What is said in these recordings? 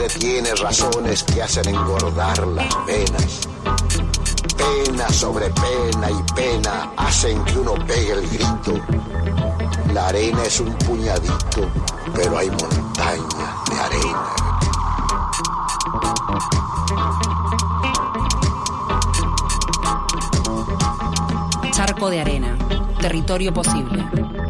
hambre tiene razones que hacen engordar las penas. Pena sobre pena y pena hacen que uno pegue el grito. La arena es un puñadito, pero hay montañas de arena. Charco de arena, territorio posible.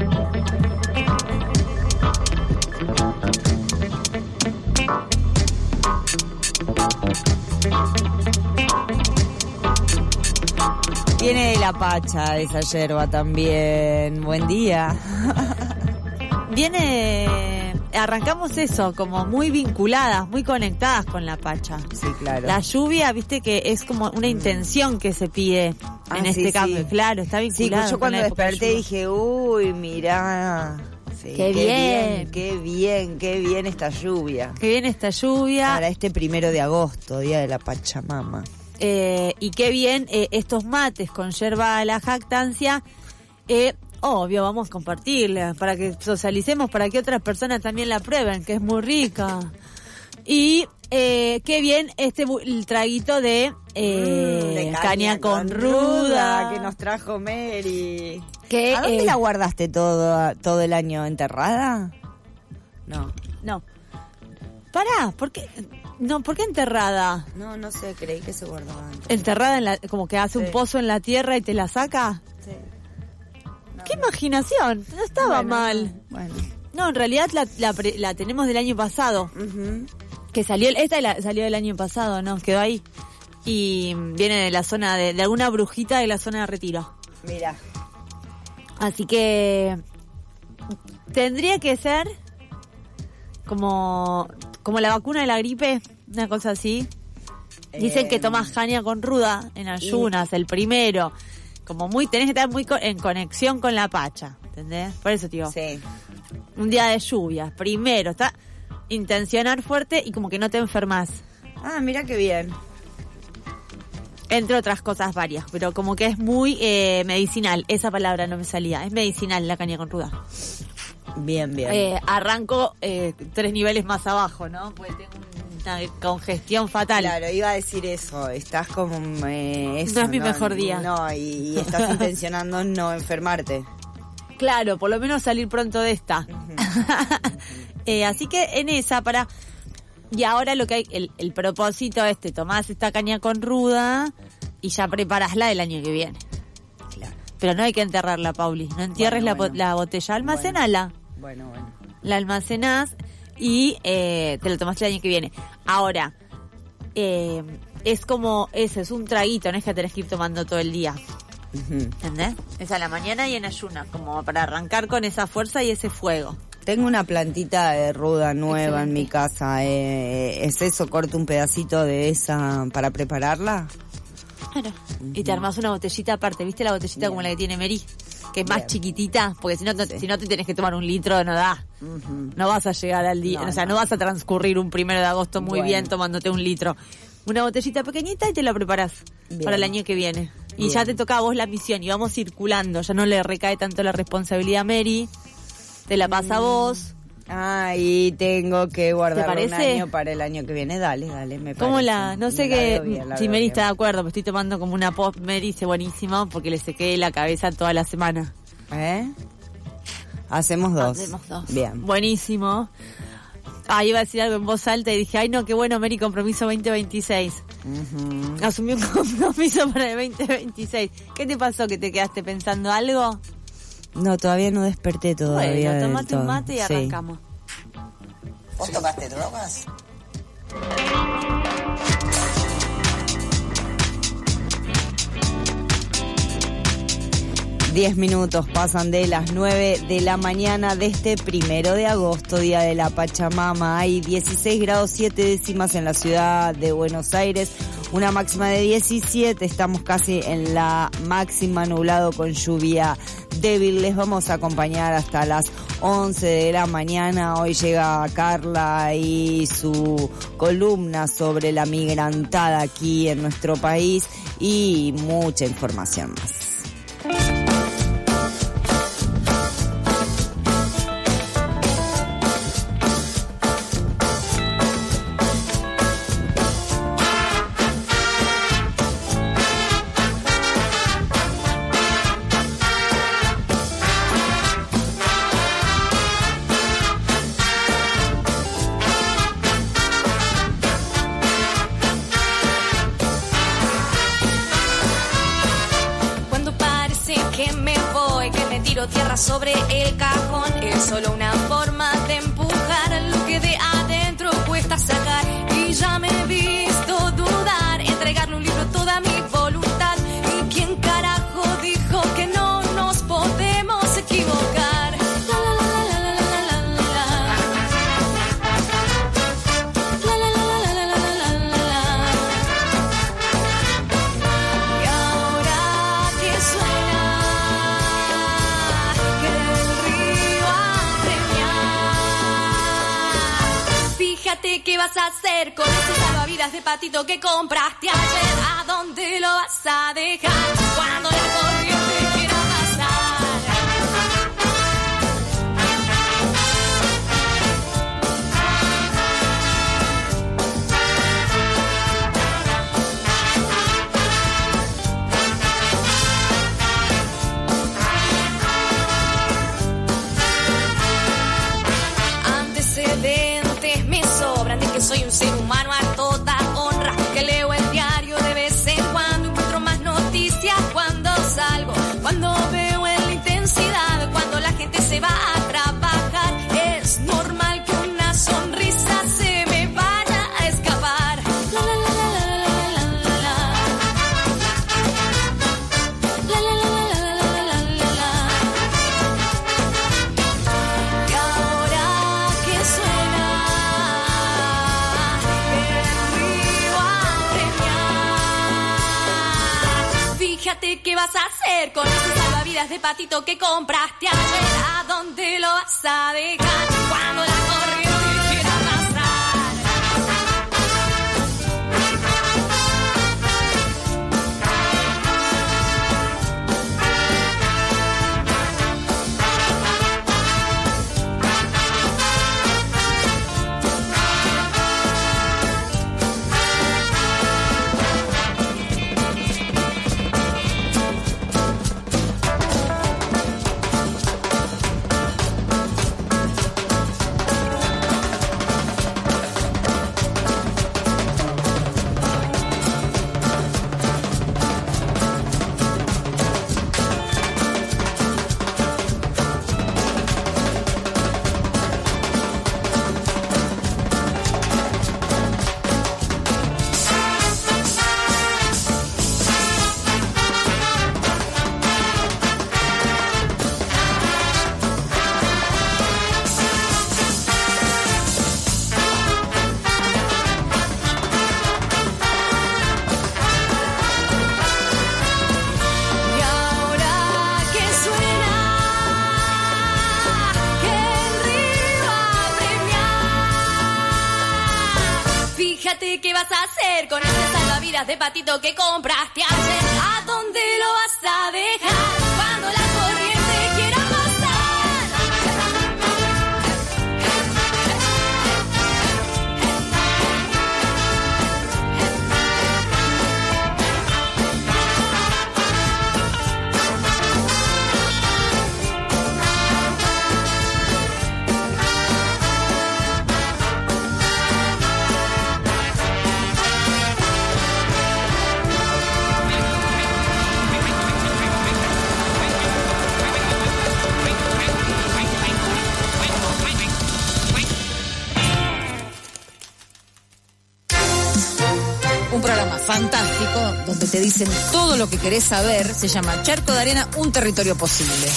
Viene de la Pacha esa yerba también. Buen día. Arrancamos eso, como muy vinculadas, muy conectadas con la Pacha. Sí, claro. La lluvia, viste que es como una intención que se pide en este cambio. Sí. Claro, está vinculado. Sí, yo cuando desperté dije, uy, mirá. Sí, qué bien. Qué bien esta lluvia. Qué bien esta lluvia. Para este 1 de agosto, Día de la Pachamama. Y qué bien estos mates con yerba a la jactancia. Obvio, vamos a compartirla para que socialicemos, para que otras personas también la prueben, que es muy rica. Y qué bien el traguito de caña con ruda que nos trajo Mary. ¿A dónde la guardaste todo el año? ¿Enterrada? No. Pará, ¿por qué? No, ¿por qué enterrada? No sé, creí que se guardaba. ¿Enterrada como que hace un pozo en la tierra y te la saca? Sí. ¡Qué imaginación! No estaba mal. Bueno. No, en realidad la tenemos del año pasado. Uh-huh. Que salió del año pasado, ¿no? Quedó ahí. Y viene de la zona de alguna brujita de la zona de Retiro. Mira. Así que tendría que ser como la vacuna de la gripe, una cosa así. Dicen que tomas caña con ruda en ayunas, el primero. Como tenés que estar muy en conexión con la Pacha, ¿entendés? Por eso, tío. Sí. Un día de lluvia, primero, intencionar fuerte y como que no te enfermas. Ah, mira qué bien. Entre otras cosas varias, pero como que es muy medicinal. Esa palabra no me salía. Es medicinal la caña con ruda. Bien. Arranco 3 niveles más abajo, ¿no? Porque tengo una congestión fatal. Claro, iba a decir eso. Estás como... no es mi mejor día. No, y estás intencionando no enfermarte. Claro, por lo menos salir pronto de esta. Uh-huh. Así que en esa, y ahora lo que hay, el propósito tomás esta caña con ruda y ya preparásla del año que viene. Claro. Pero no hay que enterrarla, Pauli. No entierres la botella, almacenala. Bueno. La almacenás y te lo tomaste el año que viene. Ahora, es como eso, es un traguito, no es que tenés que ir tomando todo el día. Uh-huh. ¿Entendés? Es a la mañana y en ayuna, como para arrancar con esa fuerza y ese fuego. Tengo una plantita de ruda nueva. Excelente. En mi casa. ¿Es eso? ¿Corto un pedacito de esa para prepararla? Claro. Uh-huh. Y te armás una botellita aparte. ¿Viste la botellita Bien. Como la que tiene Mary? Que es más chiquitita, porque si no te tenés que tomar 1 litro, no da. Uh-huh. No vas a llegar al día, no vas a transcurrir un 1 de agosto muy bien tomándote 1 litro. Una botellita pequeñita y te la preparás para el año que viene. Y ya te toca a vos la misión y vamos circulando. Ya no le recae tanto la responsabilidad a Mary. Te la pasa a vos. Y tengo que guardar un año para el año que viene. Dale, me parece. ¿Cómo no sé si Mary está de acuerdo, pero estoy tomando como una pop. Mary dice buenísimo porque le sequé la cabeza toda la semana. Hacemos 2. Bien. Buenísimo. Iba a decir algo en voz alta y dije, no, qué bueno, Mary, compromiso 2026. Uh-huh. Asumí un compromiso para el 2026. ¿Qué te pasó? ¿Que te quedaste pensando algo? No, todavía no desperté todavía. Bueno, tomate un mate y arrancamos. ¿Vos tomaste drogas? 10 minutos pasan de las 9 de la mañana de este 1 de agosto, Día de la Pachamama. Hay 16 grados 7 décimas en la ciudad de Buenos Aires, una máxima de 17. Estamos casi en la máxima, nublado con lluvia débil. Les vamos a acompañar hasta las 11 de la mañana. Hoy llega Carla y su columna sobre la migrantada aquí en nuestro país y mucha información más. y que me tiro tierra sobre el cajón. Es solo una forma de empujar lo que de adentro cuesta sacar. Y ya me he visto dudar, entregarle un libro toda mi voluntad. ¿Y quién carajo dijo que no nos podemos equivocar? ¿Qué vas a hacer con ese salvavidas de patito que compraste ayer? ¿A dónde lo vas a dejar cuando la corriente quiera pasar? Antecedentes me sobran de que soy un ser humano a toda honra, que leo el diario de vez en cuando, encuentro más noticias cuando salgo, cuando veo en la intensidad, cuando la gente se va a trabajar. Es normal que una sonrisa se me vaya a escapar. La la la la la la la la la. La la la la la la la la la. Y ahora que suena fíjate qué vas a hacer con ese salvavidas de patito que compraste ayer. ¿A dónde lo vas a dejar cuando la corriente quiera pasar? Fíjate qué vas a hacer con ese salvavidas de patito que compraste ayer. ¿A dónde lo vas a dejar cuando la corriente quiera Un programa fantástico donde te dicen todo lo que querés saber. Se llama Charco de Arena, un territorio posible.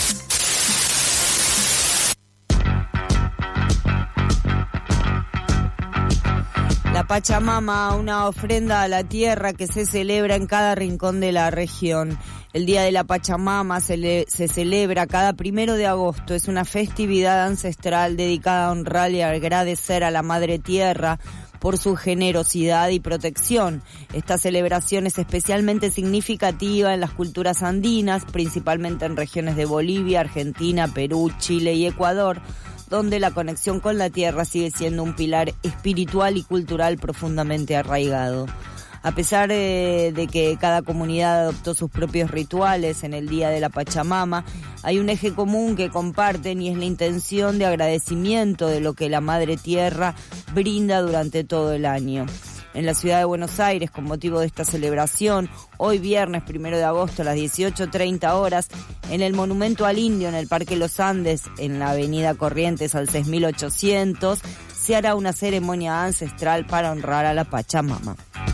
La Pachamama, una ofrenda a la tierra que se celebra en cada rincón de la región. El Día de la Pachamama se celebra cada 1 de agosto. Es una festividad ancestral dedicada a honrar y agradecer a la Madre Tierra por su generosidad y protección. Esta celebración es especialmente significativa en las culturas andinas, principalmente en regiones de Bolivia, Argentina, Perú, Chile y Ecuador, donde la conexión con la tierra sigue siendo un pilar espiritual y cultural profundamente arraigado. A pesar de que cada comunidad adoptó sus propios rituales en el Día de la Pachamama, hay un eje común que comparten y es la intención de agradecimiento de lo que la Madre Tierra brinda durante todo el año. en la ciudad de Buenos Aires con motivo de esta celebración. Hoy viernes 1 de agosto a las 18:30 horas en el Monumento al Indio en el Parque Los Andes, en la avenida Corrientes al 6800, se hará una ceremonia ancestral para honrar a la Pachamama.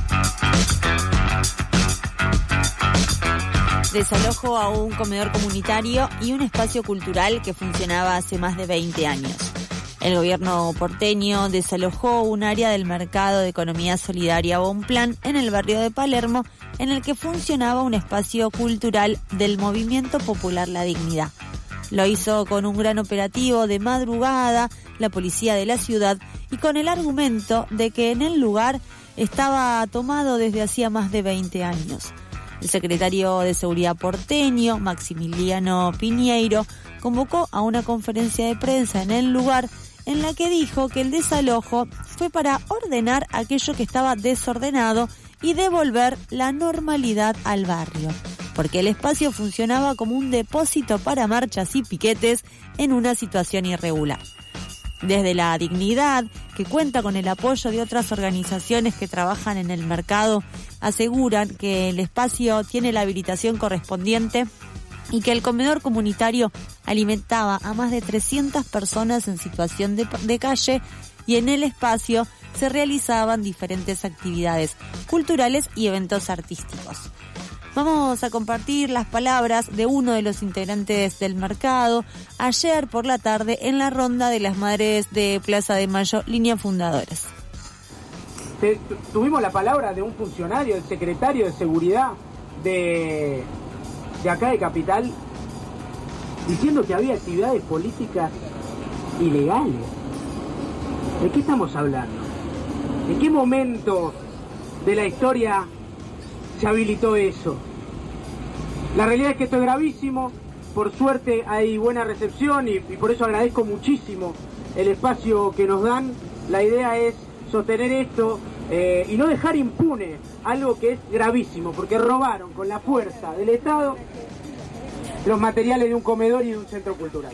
Desalojo a un comedor comunitario y un espacio cultural que funcionaba hace más de 20 años. El gobierno porteño desalojó un área del mercado de economía solidaria Bonplan en el barrio de Palermo, en el que funcionaba un espacio cultural del Movimiento Popular La Dignidad. Lo hizo con un gran operativo de madrugada, la policía de la ciudad, y con el argumento de que en el lugar estaba tomado desde hacía más de 20 años. El secretario de Seguridad porteño, Maximiliano Piñeiro, convocó a una conferencia de prensa en el lugar en la que dijo que el desalojo fue para ordenar aquello que estaba desordenado y devolver la normalidad al barrio, porque el espacio funcionaba como un depósito para marchas y piquetes en una situación irregular. Desde La Dignidad, que cuenta con el apoyo de otras organizaciones que trabajan en el mercado, aseguran que el espacio tiene la habilitación correspondiente y que el comedor comunitario alimentaba a más de 300 personas en situación de calle, y en el espacio se realizaban diferentes actividades culturales y eventos artísticos. Vamos a compartir las palabras de uno de los integrantes del mercado ayer por la tarde en la ronda de las madres de Plaza de Mayo, línea fundadoras. Tuvimos la palabra de un funcionario, del secretario de Seguridad de acá de Capital, diciendo que había actividades políticas ilegales. ¿De qué estamos hablando? ¿En qué momento de la historia se habilitó eso? La realidad es que esto es gravísimo. Por suerte hay buena recepción y por eso agradezco muchísimo el espacio que nos dan. La idea es sostener esto y no dejar impune algo que es gravísimo, porque robaron con la fuerza del Estado los materiales de un comedor y de un centro cultural.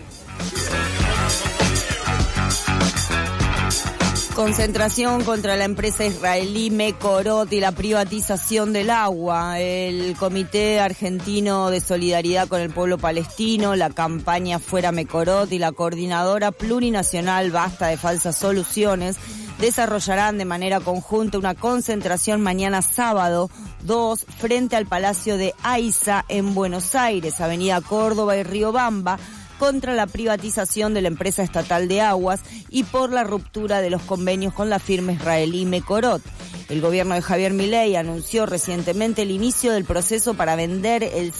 Concentración contra la empresa israelí Mekorot y la privatización del agua. El Comité Argentino de Solidaridad con el Pueblo Palestino, la campaña Fuera Mekorot y la Coordinadora Plurinacional Basta de Falsas Soluciones desarrollarán de manera conjunta una concentración mañana sábado 2 frente al Palacio de Aiza en Buenos Aires, Avenida Córdoba y Riobamba, contra la privatización de la empresa estatal de aguas y por la ruptura de los convenios con la firma israelí Mekorot. El gobierno de Javier Milei anunció recientemente el inicio del proceso para vender el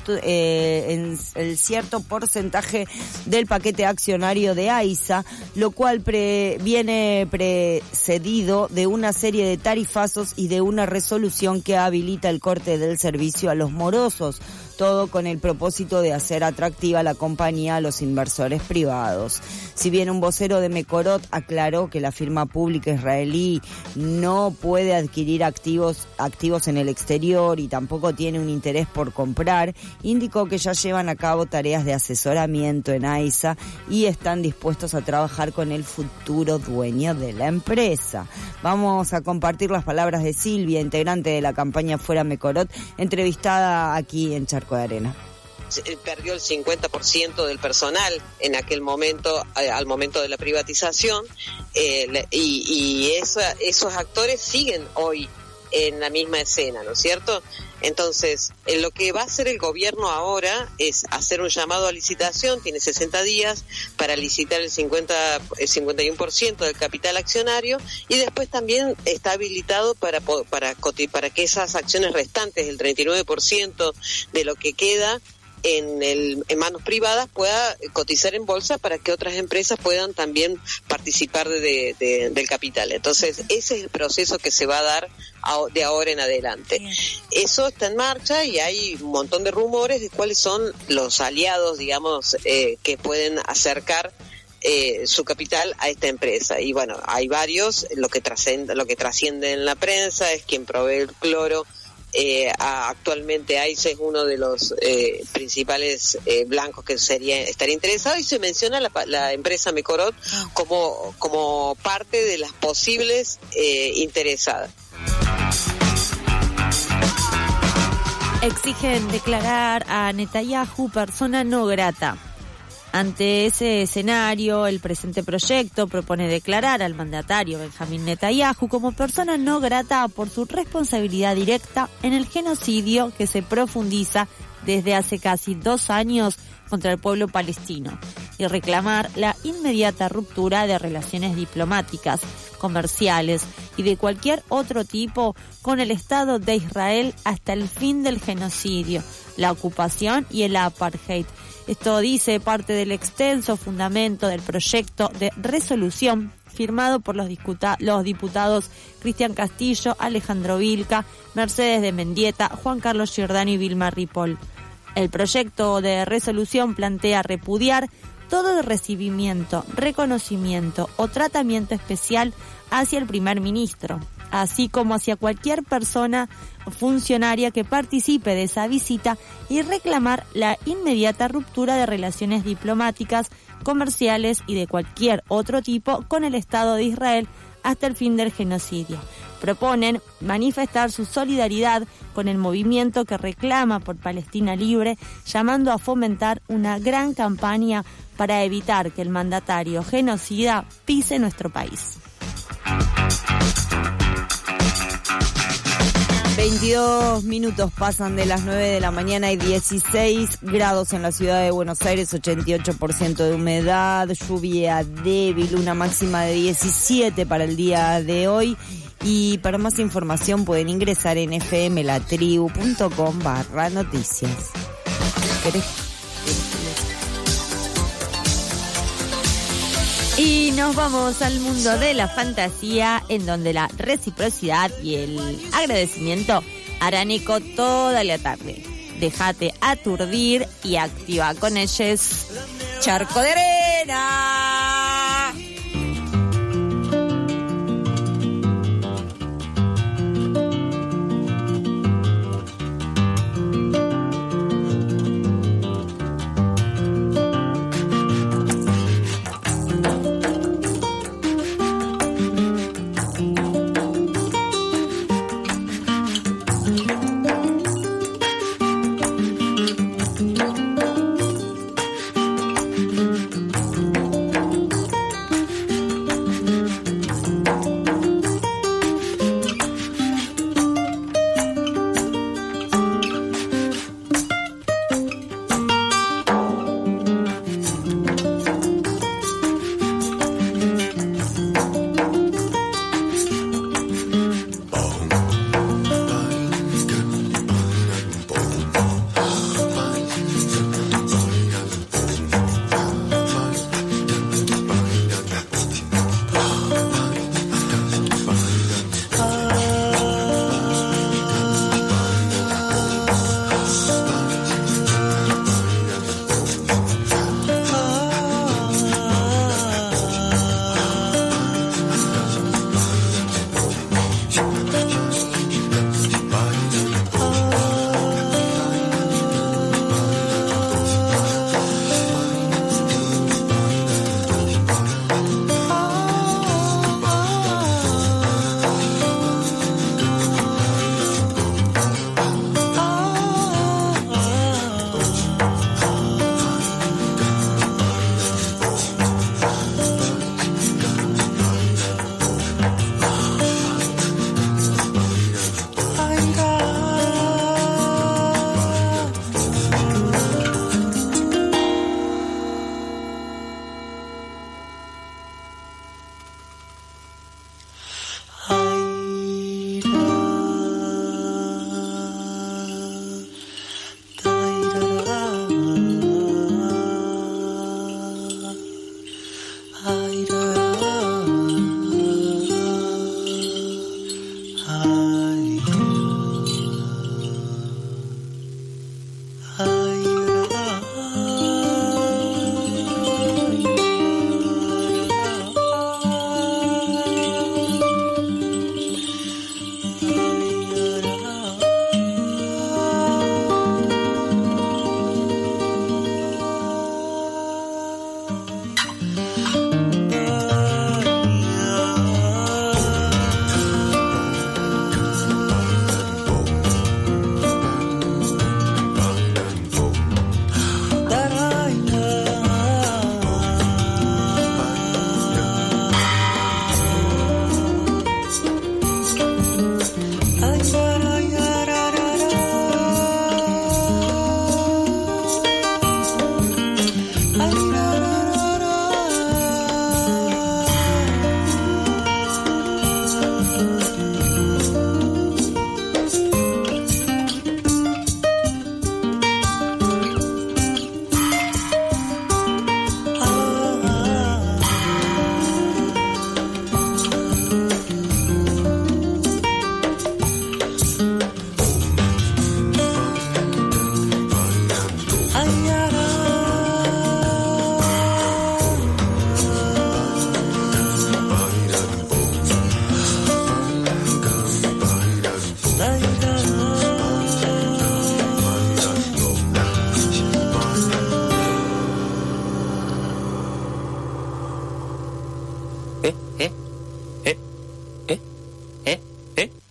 cierto porcentaje del paquete accionario de AISA, lo cual viene precedido de una serie de tarifazos y de una resolución que habilita el corte del servicio a los morosos, todo con el propósito de hacer atractiva la compañía a los inversores privados. Si bien un vocero de Mekorot aclaró que la firma pública israelí no puede adquirir activos en el exterior y tampoco tiene un interés por comprar, indicó que ya llevan a cabo tareas de asesoramiento en AISA y están dispuestos a trabajar con el futuro dueño de la empresa. Vamos a compartir las palabras de Silvia, integrante de la campaña Fuera Mekorot, entrevistada aquí en Charco de Arena. Perdió el 50% del personal en aquel momento, al momento de la privatización, y esos actores siguen hoy en la misma escena, ¿no es cierto? Entonces, lo que va a hacer el gobierno ahora es hacer un llamado a licitación, tiene 60 días para licitar el 51% del capital accionario, y después también está habilitado para que esas acciones restantes, el 39% de lo que queda en manos privadas, pueda cotizar en bolsa para que otras empresas puedan también participar del capital. Entonces, ese es el proceso que se va a dar de ahora en adelante. Bien. Eso está en marcha y hay un montón de rumores de cuáles son los aliados, digamos, que pueden acercar su capital a esta empresa. Y bueno, hay varios. Lo que trasciende en la prensa es quien provee el cloro. Actualmente AISA es uno de los principales blancos que estaría interesado, y se menciona la empresa Mekorot como parte de las posibles interesadas. Exigen declarar a Netanyahu persona no grata. Ante ese escenario, el presente proyecto propone declarar al mandatario Benjamín Netanyahu como persona no grata por su responsabilidad directa en el genocidio que se profundiza desde hace casi 2 años contra el pueblo palestino y reclamar la inmediata ruptura de relaciones diplomáticas, comerciales y de cualquier otro tipo con el Estado de Israel hasta el fin del genocidio, la ocupación y el apartheid. Esto dice parte del extenso fundamento del proyecto de resolución firmado por los diputados Cristian Castillo, Alejandro Vilca, Mercedes de Mendieta, Juan Carlos Giordano y Vilma Ripoll. El proyecto de resolución plantea repudiar todo recibimiento, reconocimiento o tratamiento especial hacia el primer ministro, así como hacia cualquier persona funcionaria que participe de esa visita y reclamar la inmediata ruptura de relaciones diplomáticas, comerciales y de cualquier otro tipo con el Estado de Israel hasta el fin del genocidio. Proponen manifestar su solidaridad con el movimiento que reclama por Palestina libre, llamando a fomentar una gran campaña para evitar que el mandatario genocida pise nuestro país. 22 minutos pasan de las 9 de la mañana y 16 grados en la ciudad de Buenos Aires, 88% de humedad, lluvia débil, una máxima de 17 para el día de hoy. Y para más información pueden ingresar en fmlatribu.com/noticias. Y nos vamos al mundo de la fantasía, en donde la reciprocidad y el agradecimiento harán eco toda la tarde. Déjate aturdir y activa con ellos Charco de Arena.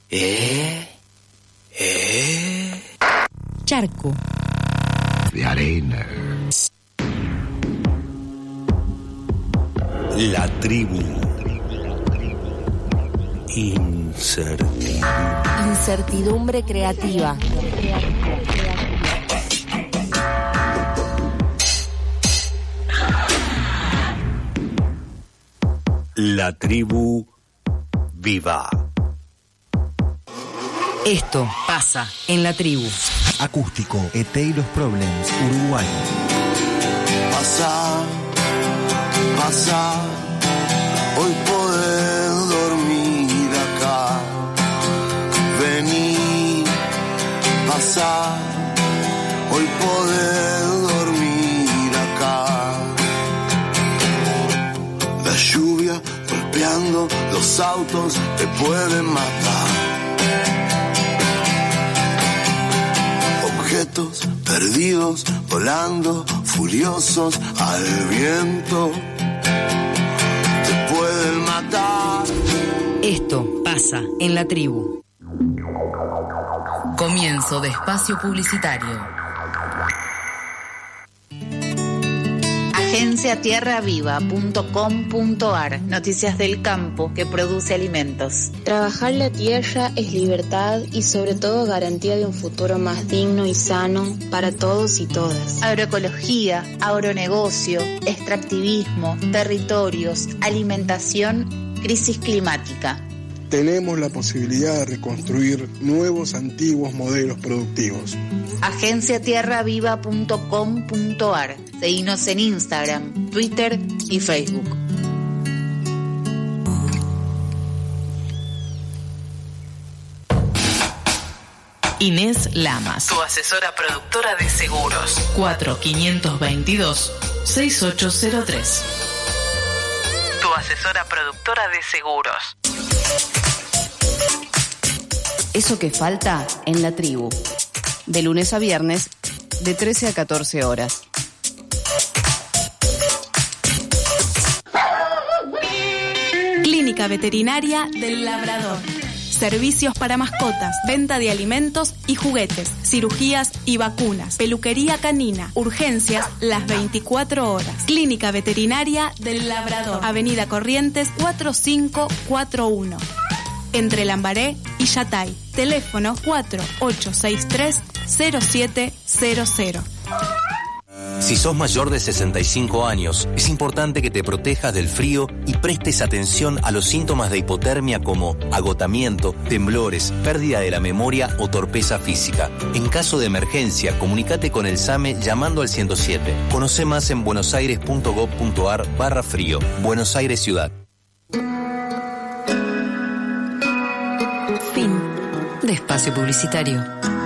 Charco de arena. La tribu. Incertidumbre creativa. La tribu viva. Esto pasa en la tribu. Acústico, ET y los Problems, Uruguay. Pasa, pasa, hoy podés dormir acá. Vení, pasa, hoy podés dormir acá. La lluvia golpeando los autos te pueden matar. Objetos perdidos, volando, furiosos al viento, te pueden matar. Esto pasa en la tribu. Comienzo de espacio publicitario. agenciatierraviva.com.ar. Noticias del campo que produce alimentos. Trabajar la tierra es libertad y sobre todo garantía de un futuro más digno y sano para todos y todas. Agroecología, agronegocio, extractivismo, territorios, alimentación, crisis climática. Tenemos la posibilidad de reconstruir nuevos, antiguos modelos productivos. agenciatierraviva.com.ar. Seguinos en Instagram, Twitter y Facebook. Inés Lamas, tu asesora productora de seguros. 4522-6803. Tu asesora productora de seguros. Eso que falta en la tribu. De lunes a viernes, de 13 a 14 horas. Clínica Veterinaria del Labrador. Servicios para mascotas, venta de alimentos y juguetes, cirugías y vacunas, peluquería canina, urgencias las 24 horas. Clínica Veterinaria del Labrador, Avenida Corrientes 4541. Entre Lambaré y Yatay. Teléfono 4863-0700. Si sos mayor de 65 años, es importante que te protejas del frío y prestes atención a los síntomas de hipotermia como agotamiento, temblores, pérdida de la memoria o torpeza física. En caso de emergencia, comunícate con el SAME llamando al 107. Conoce más en buenosaires.gov.ar/frío. Buenos Aires Ciudad. Fin de espacio publicitario.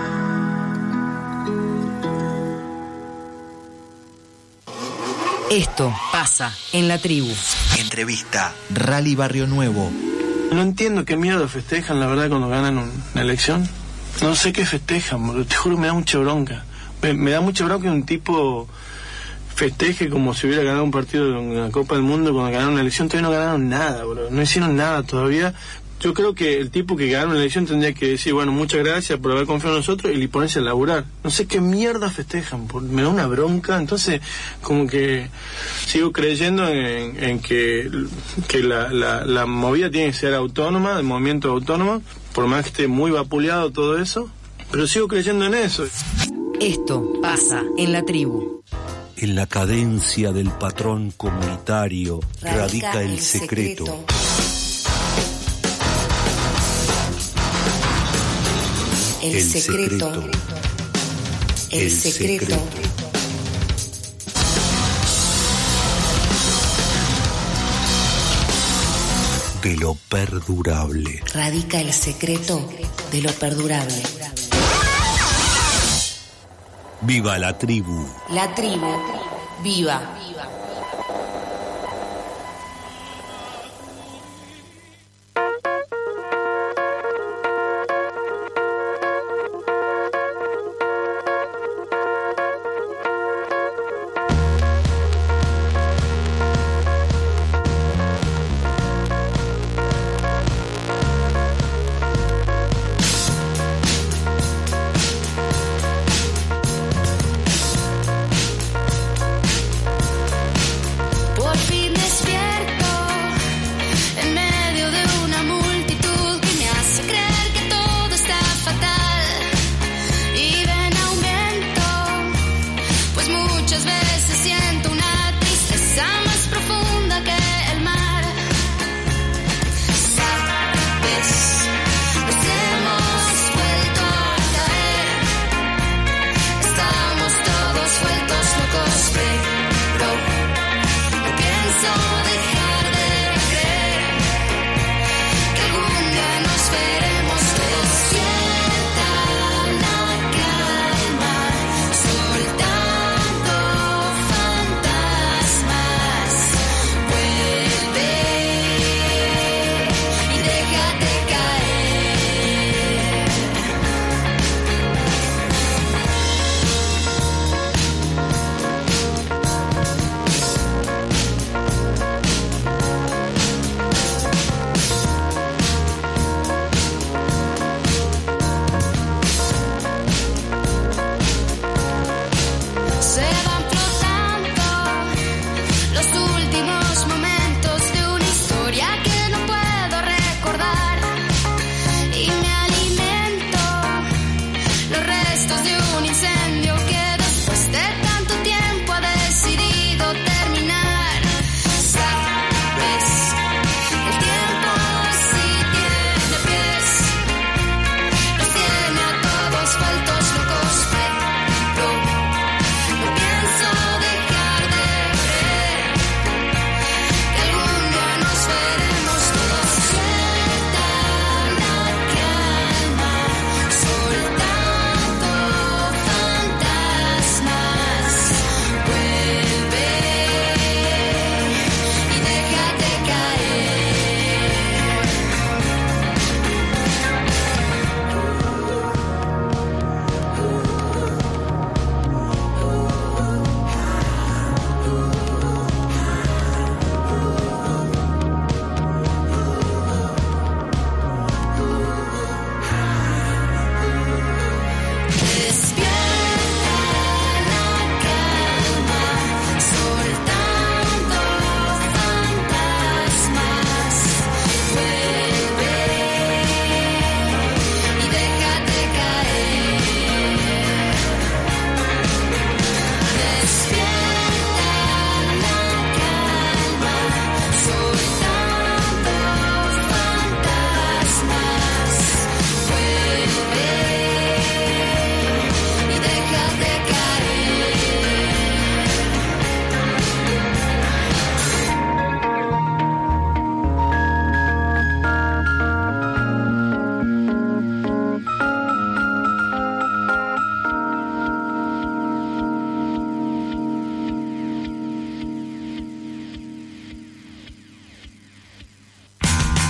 Esto pasa en la tribu. Entrevista, Rally Barrio Nuevo. No entiendo qué mierda festejan, la verdad, cuando ganan una elección. No sé qué festejan, bro. Te juro, me da mucha bronca. Me da mucha bronca que un tipo festeje como si hubiera ganado un partido en la Copa del Mundo cuando ganaron una elección. Todavía no ganaron nada, bro. No hicieron nada todavía. Yo creo que el tipo que ganó una elección tendría que decir, bueno, muchas gracias por haber confiado en nosotros y ponerse a laburar. No sé qué mierda festejan, me da una bronca. Entonces, como que sigo creyendo en que la movida tiene que ser autónoma, el movimiento autónomo, por más que esté muy vapuleado todo eso, pero sigo creyendo en eso. Esto pasa en la tribu. En la cadencia del patrón comunitario radica el secreto. El secreto. El secreto. De lo perdurable. Radica el secreto de lo perdurable. Viva la tribu. La tribu. Viva.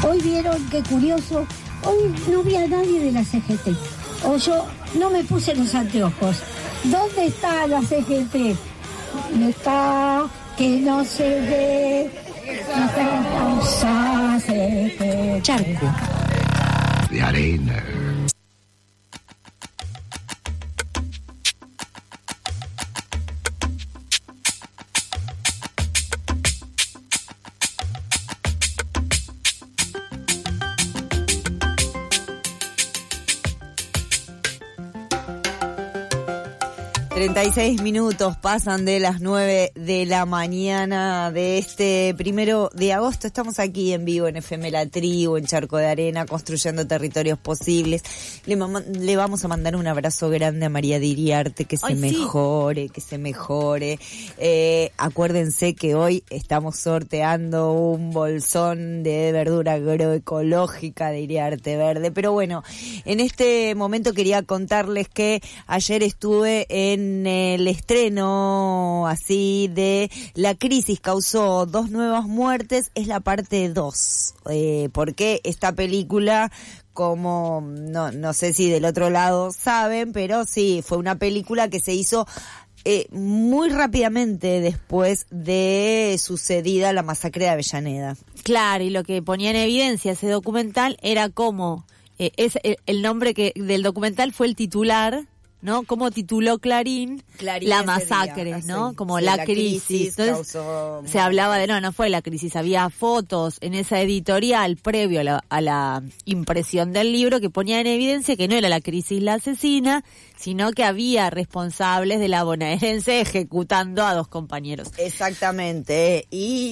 Hoy vieron, qué curioso, hoy no vi a nadie de la CGT. O yo no me puse los anteojos. ¿Dónde está la CGT? Está que no se ve. Charco de arena. ...36 pasan de las 9 de la mañana de este 1 de agosto. Estamos aquí en vivo en FM La Tribu, en Charco de Arena, construyendo territorios posibles. Le vamos a mandar un abrazo grande a María de Iriarte, que se mejore, que se mejore. Acuérdense que hoy estamos sorteando un bolsón de verdura agroecológica de Iriarte Verde. Pero bueno, en este momento quería contarles que ayer estuve en el estreno así de La Crisis causó 2 nuevas muertes, es la parte 2, porque esta película, como no sé si del otro lado saben, pero sí, fue una película que se hizo muy rápidamente después de sucedida la masacre de Avellaneda. Claro, y lo que ponía en evidencia ese documental era cómo el nombre del documental fue el titular, ¿no? Como tituló Clarín la masacre, ¿no? Sí, como sí, la crisis. Entonces, se hablaba de, no fue la crisis, había fotos en esa editorial previo a la impresión del libro que ponía en evidencia que no era la crisis la asesina, sino que había responsables de la bonaerense ejecutando a 2 compañeros. Exactamente,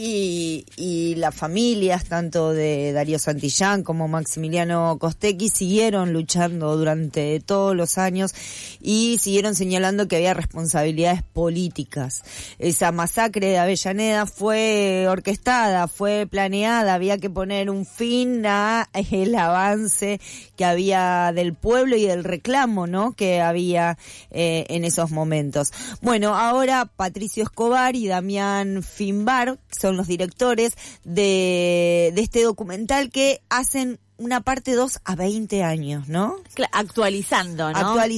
y las familias, tanto de Darío Santillán como Maximiliano Costecchi, siguieron luchando durante todos los años y siguieron señalando que había responsabilidades políticas. Esa masacre de Avellaneda fue orquestada, fue planeada, había que poner un fin a el avance que había del pueblo y del reclamo, ¿no?, que había en esos momentos. Bueno, ahora Patricio Escobar y Damián Finbar son los directores de este documental que hacen una parte 2 a 20 años, ¿no? Actualizando, ¿no?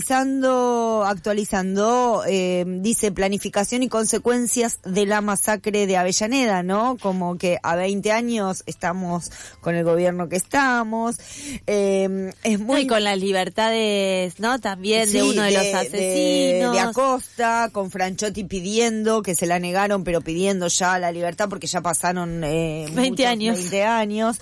Actualizando, dice planificación y consecuencias de la masacre de Avellaneda, ¿no? Como que a 20 años estamos con el gobierno que estamos, es muy... y con las libertades, ¿no? También sí, de uno de los asesinos. De Acosta, con Franchotti pidiendo, que se la negaron, pero pidiendo ya la libertad porque ya pasaron 20 años.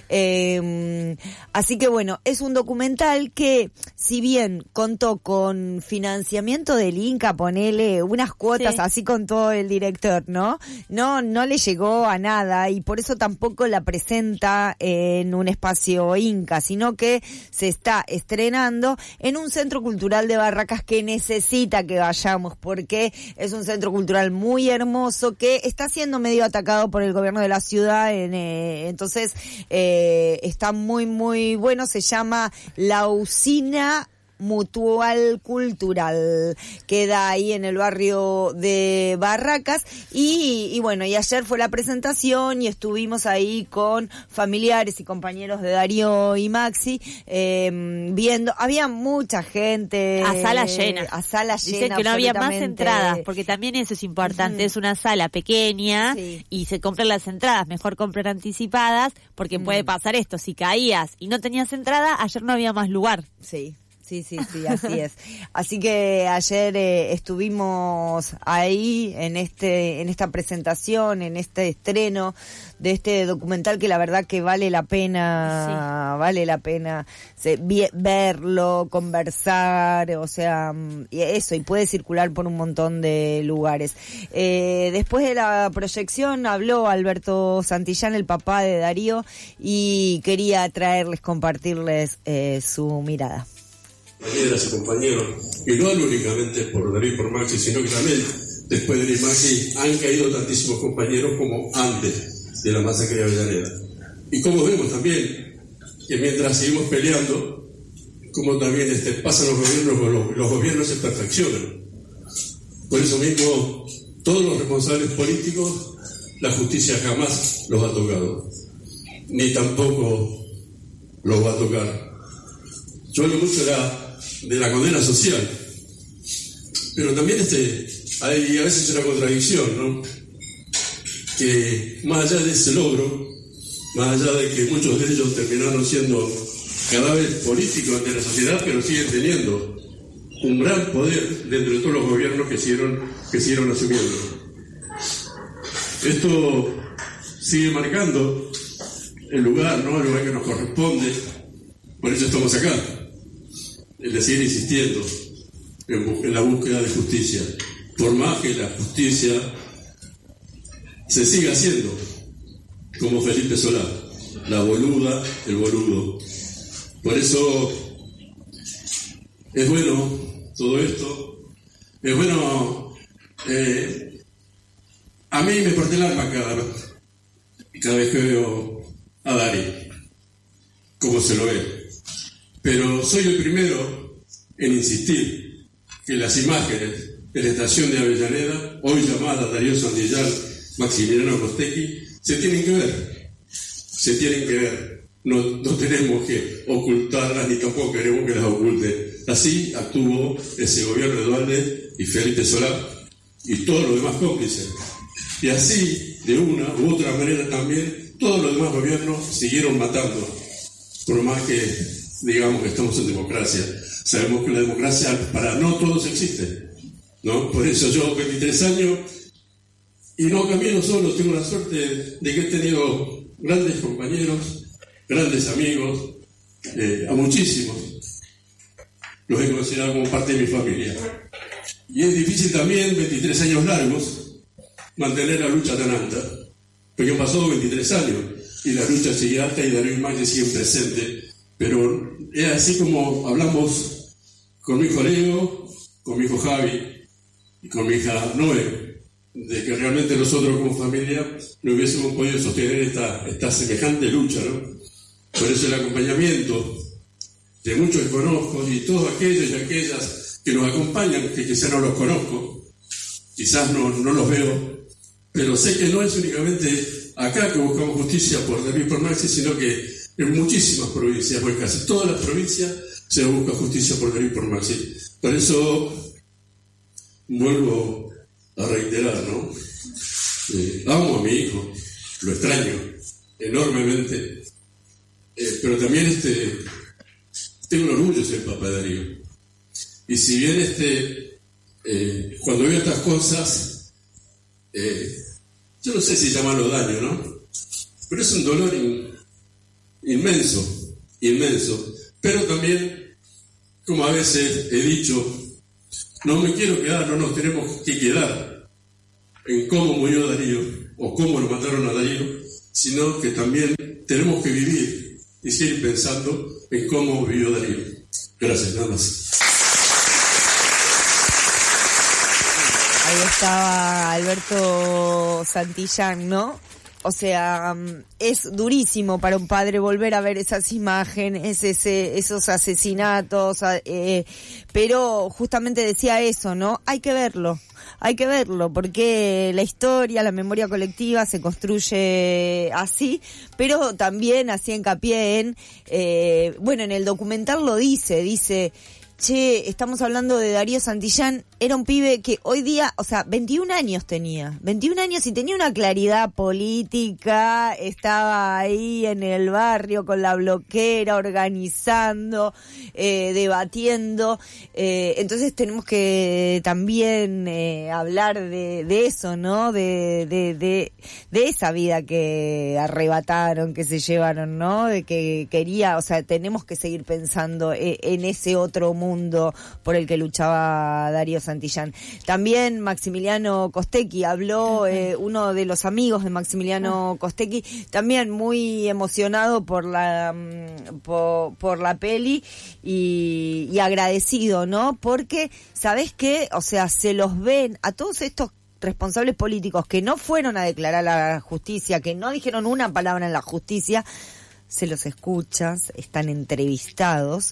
Así que bueno, es un documental que, si bien contó con financiamiento del Inca, ponele unas cuotas, sí, así contó el director, ¿no? No le llegó a nada y por eso tampoco la presenta en un espacio Inca, sino que se está estrenando en un centro cultural de Barracas que necesita que vayamos porque es un centro cultural muy hermoso que está siendo medio atacado por el gobierno de la ciudad, entonces está muy bueno, se llama La Usina Mutual Cultural, queda ahí en el barrio de Barracas y bueno, y ayer fue la presentación y estuvimos ahí con familiares y compañeros de Darío y Maxi viendo, había mucha gente a sala llena. Dicen que no había más entradas, porque también eso es importante, es una sala pequeña, sí, y se compran las entradas, mejor comprar anticipadas, porque puede pasar esto, si caías y no tenías entrada, ayer no había más lugar. Sí, así es. Así que ayer estuvimos ahí en esta presentación, en este estreno de este documental que la verdad que vale la pena verlo, conversar, o sea, y puede circular por un montón de lugares. Después de la proyección habló Alberto Santillán, el papá de Darío, y quería compartirles su mirada. Compañeras y compañeros, y no hablo únicamente por Darío y por Maxi, sino que también después de Darío y Maxi han caído tantísimos compañeros como antes de la masacre de Avellaneda. Y como vemos también que mientras seguimos peleando, como también pasan los gobiernos se perfeccionan. Por eso mismo, todos los responsables políticos, la justicia jamás los ha tocado. ni tampoco los va a tocar. Yo hablo mucho de la condena social, pero también hay a veces una contradicción, ¿no? Que más allá de ese logro, más allá de que muchos de ellos terminaron siendo cada vez políticos ante la sociedad, pero siguen teniendo un gran poder dentro de todos los gobiernos que siguieron asumiendo. Esto sigue marcando el lugar, ¿no? El lugar que nos corresponde. Por eso estamos acá, es decir, insistiendo en la búsqueda de justicia. Por más que la justicia se siga haciendo como Felipe Solá, la boluda, el boludo. Por eso es bueno todo esto, es bueno. A mí me parte el alma cada vez que veo a Dari, como se lo ve. Pero soy el primero en insistir que las imágenes de la estación de Avellaneda, hoy llamada Darío Santillán, Maximiliano Costecchi, se tienen que ver. No tenemos que ocultarlas, ni tampoco queremos que las oculten. Así actuó ese gobierno de Duhalde y Felipe Solá y todos los demás cómplices. Y así, de una u otra manera también, todos los demás gobiernos siguieron matando. Por más que digamos que estamos en democracia, sabemos que la democracia para no todos existe, ¿no? Por eso yo, 23 años, y no camino solo, tengo la suerte de que he tenido grandes compañeros, grandes amigos, a muchísimos los he considerado como parte de mi familia. Y es difícil también, 23 años largos, mantener la lucha tan alta, porque han pasado 23 años y la lucha sigue alta y Darío Maggi sigue presente. Pero es así como hablamos con mi hijo Leo, con mi hijo Javi y con mi hija Noé, de que realmente nosotros como familia no hubiésemos podido sostener esta semejante lucha, ¿no? Por eso el acompañamiento de muchos que conozco y todos aquellos y aquellas que nos acompañan, que quizás no los conozco, quizás no los veo, pero sé que no es únicamente acá que buscamos justicia por Darío y por Maxi, sino que en muchísimas provincias, porque casi todas las provincias se busca justicia por Darío y por Maxi. Por eso vuelvo a reiterar, ¿no? Amo a mi hijo, lo extraño enormemente, pero también tengo el orgullo de ser papá de Darío. Y si bien cuando veo estas cosas, yo no sé si llamarlo daño, ¿no? Pero es un dolor inmenso, pero también, como a veces he dicho, no me quiero quedar, no nos tenemos que quedar en cómo murió Darío o cómo lo mataron a Darío, sino que también tenemos que vivir y seguir pensando en cómo vivió Darío. Gracias, nada más. Ahí estaba Alberto Santillán, ¿no? O sea, es durísimo para un padre volver a ver esas imágenes, esos asesinatos, pero justamente decía eso, ¿no? Hay que verlo, porque la historia, la memoria colectiva se construye así, pero también hacía hincapié en el documental lo dice, che, estamos hablando de Darío Santillán, era un pibe que hoy día, 21 años y tenía una claridad política, estaba ahí en el barrio con la bloquera, organizando, debatiendo, entonces tenemos que también hablar de eso, ¿no? De esa vida que arrebataron, que se llevaron, ¿no? De que quería, tenemos que seguir pensando en ese otro mundo por el que luchaba Darío Santillán. También Maximiliano Costecchi habló, uno de los amigos de Maximiliano Costecchi, también muy emocionado por la peli y agradecido, ¿no? Porque, ¿sabés qué? Se los ven a todos estos responsables políticos que no fueron a declarar la justicia, que no dijeron una palabra en la justicia, se los escucha, están entrevistados,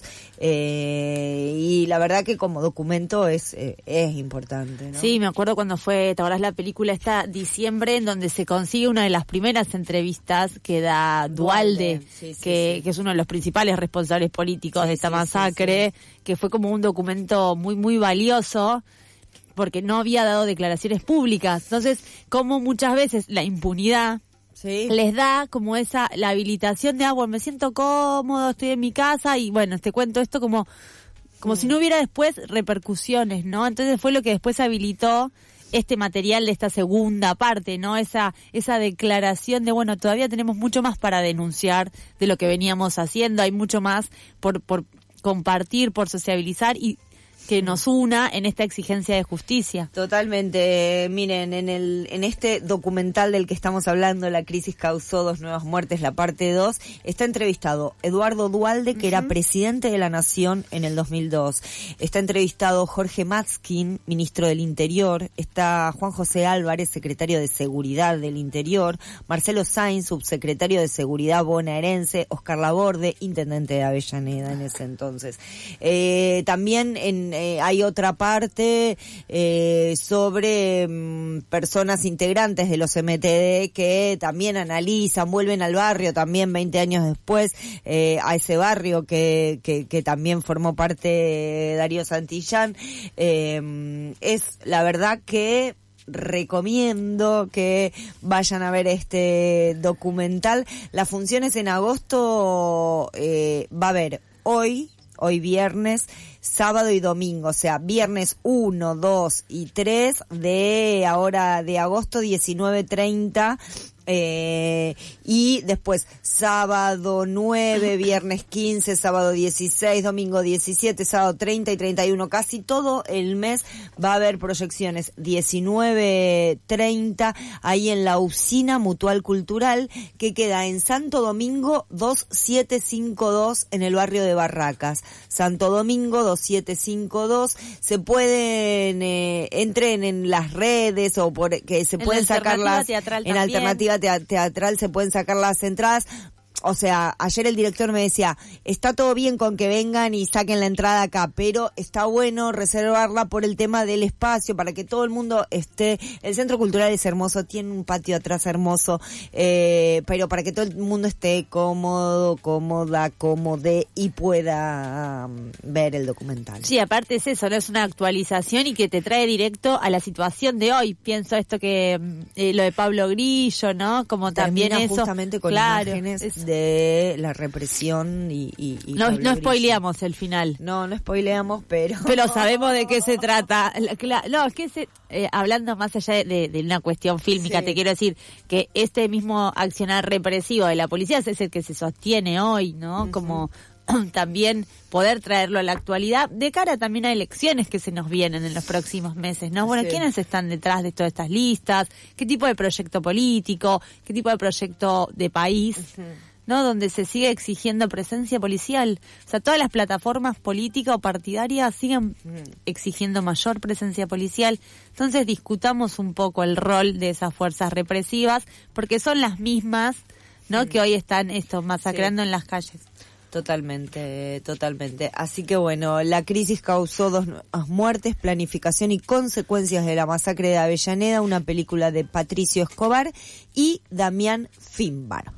y la verdad que como documento es importante, ¿no? Sí, me acuerdo cuando fue, ¿te acordás la película esta Diciembre, en donde se consigue una de las primeras entrevistas que da Duhalde, que es uno de los principales responsables políticos de esta masacre, que fue como un documento muy, muy valioso, porque no había dado declaraciones públicas. Entonces, como muchas veces la impunidad les da como la habilitación de, bueno, me siento cómodo, estoy en mi casa y bueno, te cuento esto como si no hubiera después repercusiones, ¿no? Entonces fue lo que después habilitó este material de esta segunda parte, ¿no? Esa declaración de, bueno, todavía tenemos mucho más para denunciar de lo que veníamos haciendo, hay mucho más por compartir, por sociabilizar y que nos una en esta exigencia de justicia. Totalmente. Miren, en este documental del que estamos hablando, La crisis causó 2 nuevas muertes, la parte 2, está entrevistado Eduardo Duhalde, que era presidente de la Nación en el 2002. Está entrevistado Jorge Matzkin, ministro del Interior. Está Juan José Álvarez, secretario de Seguridad del Interior. Marcelo Sainz, subsecretario de Seguridad bonaerense. Oscar Laborde, intendente de Avellaneda en ese entonces. También hay otra parte sobre personas integrantes de los MTD que también analizan, vuelven al barrio también 20 años después, a ese barrio que también formó parte Darío Santillán. Es la verdad que recomiendo que vayan a ver este documental. Las funciones en agosto va a haber hoy viernes, sábado y domingo, o sea, viernes 1, 2 y 3 de agosto 19:30, y después sábado 9, viernes 15, sábado 16, domingo 17, sábado 30 y 31, casi todo el mes va a haber proyecciones. 19:30 ahí en la Usina Mutual Cultural, que queda en Santo Domingo 2752 en el barrio de Barracas. Santo Domingo 2752. Se pueden entren en las redes o que se pueden sacar las en Alternativa Teatral se pueden sacar las entradas. O sea, ayer el director me decía, está todo bien con que vengan y saquen la entrada acá, pero está bueno reservarla por el tema del espacio, para que todo el mundo esté. El Centro Cultural es hermoso, tiene un patio atrás hermoso, pero para que todo el mundo esté cómodo, cómoda, cómode y pueda ver el documental. Sí, aparte es eso, no es una actualización y que te trae directo a la situación de hoy. Pienso esto que lo de Pablo Grillo, ¿no? Como también termina eso. Justamente con imágenes de la represión y no spoileamos el final. No spoileamos, pero sabemos de qué se trata. No, es que hablando más allá de una cuestión fílmica, te quiero decir que este mismo accionar represivo de la policía es el que se sostiene hoy, ¿no? Como también poder traerlo a la actualidad de cara también a elecciones que se nos vienen en los próximos meses, ¿no? Bueno, ¿quiénes están detrás de todas estas listas? ¿Qué tipo de proyecto político? ¿Qué tipo de proyecto de país? ¿No? Donde se sigue exigiendo presencia policial. O sea, todas las plataformas políticas o partidarias siguen exigiendo mayor presencia policial. Entonces discutamos un poco el rol de esas fuerzas represivas, porque son las mismas, ¿no? Que hoy están masacrando en las calles. Totalmente. Así que bueno, la crisis causó 2 nuevas muertes, planificación y consecuencias de la masacre de Avellaneda, una película de Patricio Escobar y Damián Finbar.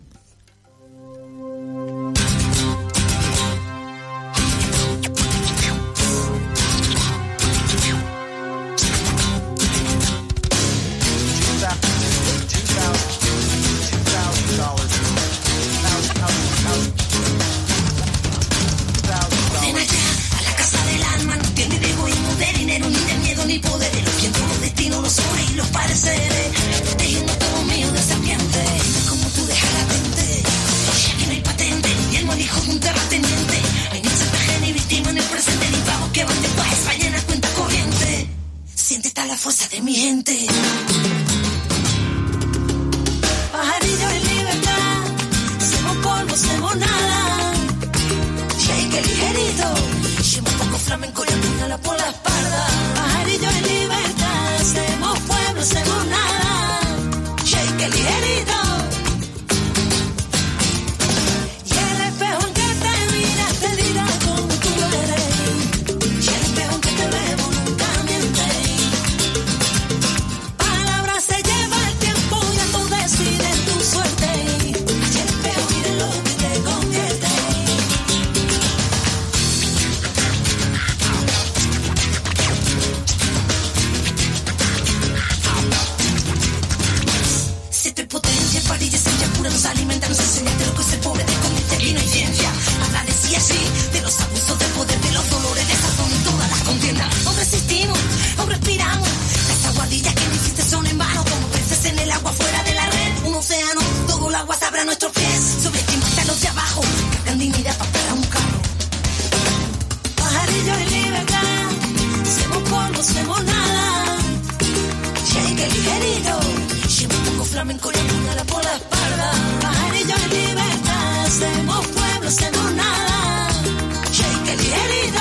Ni poder, los vientos, los destinos, los hombres y los pareceres, tejiendo todo mío de serpiente, como tú dejas latente, que no hay patente, ni el manejo de un terrateniente, hay ni chantaje ni víctima en el presente, ni pagos que van después, vayan a cuenta corriente, siente está la fuerza de mi gente. Pajarillo en libertad, somos polvo, somos nada, y hay que ligerito, llevo un poco flamenco y apuñala por la espalda. Pajarillo en libertad, hacemos pueblo, hacemos nada, shake el ligerito. Y metiéndola por la espalda. Pajarillo en libertad, hacemos pueblo, hacemos nada. Shake el ligerito.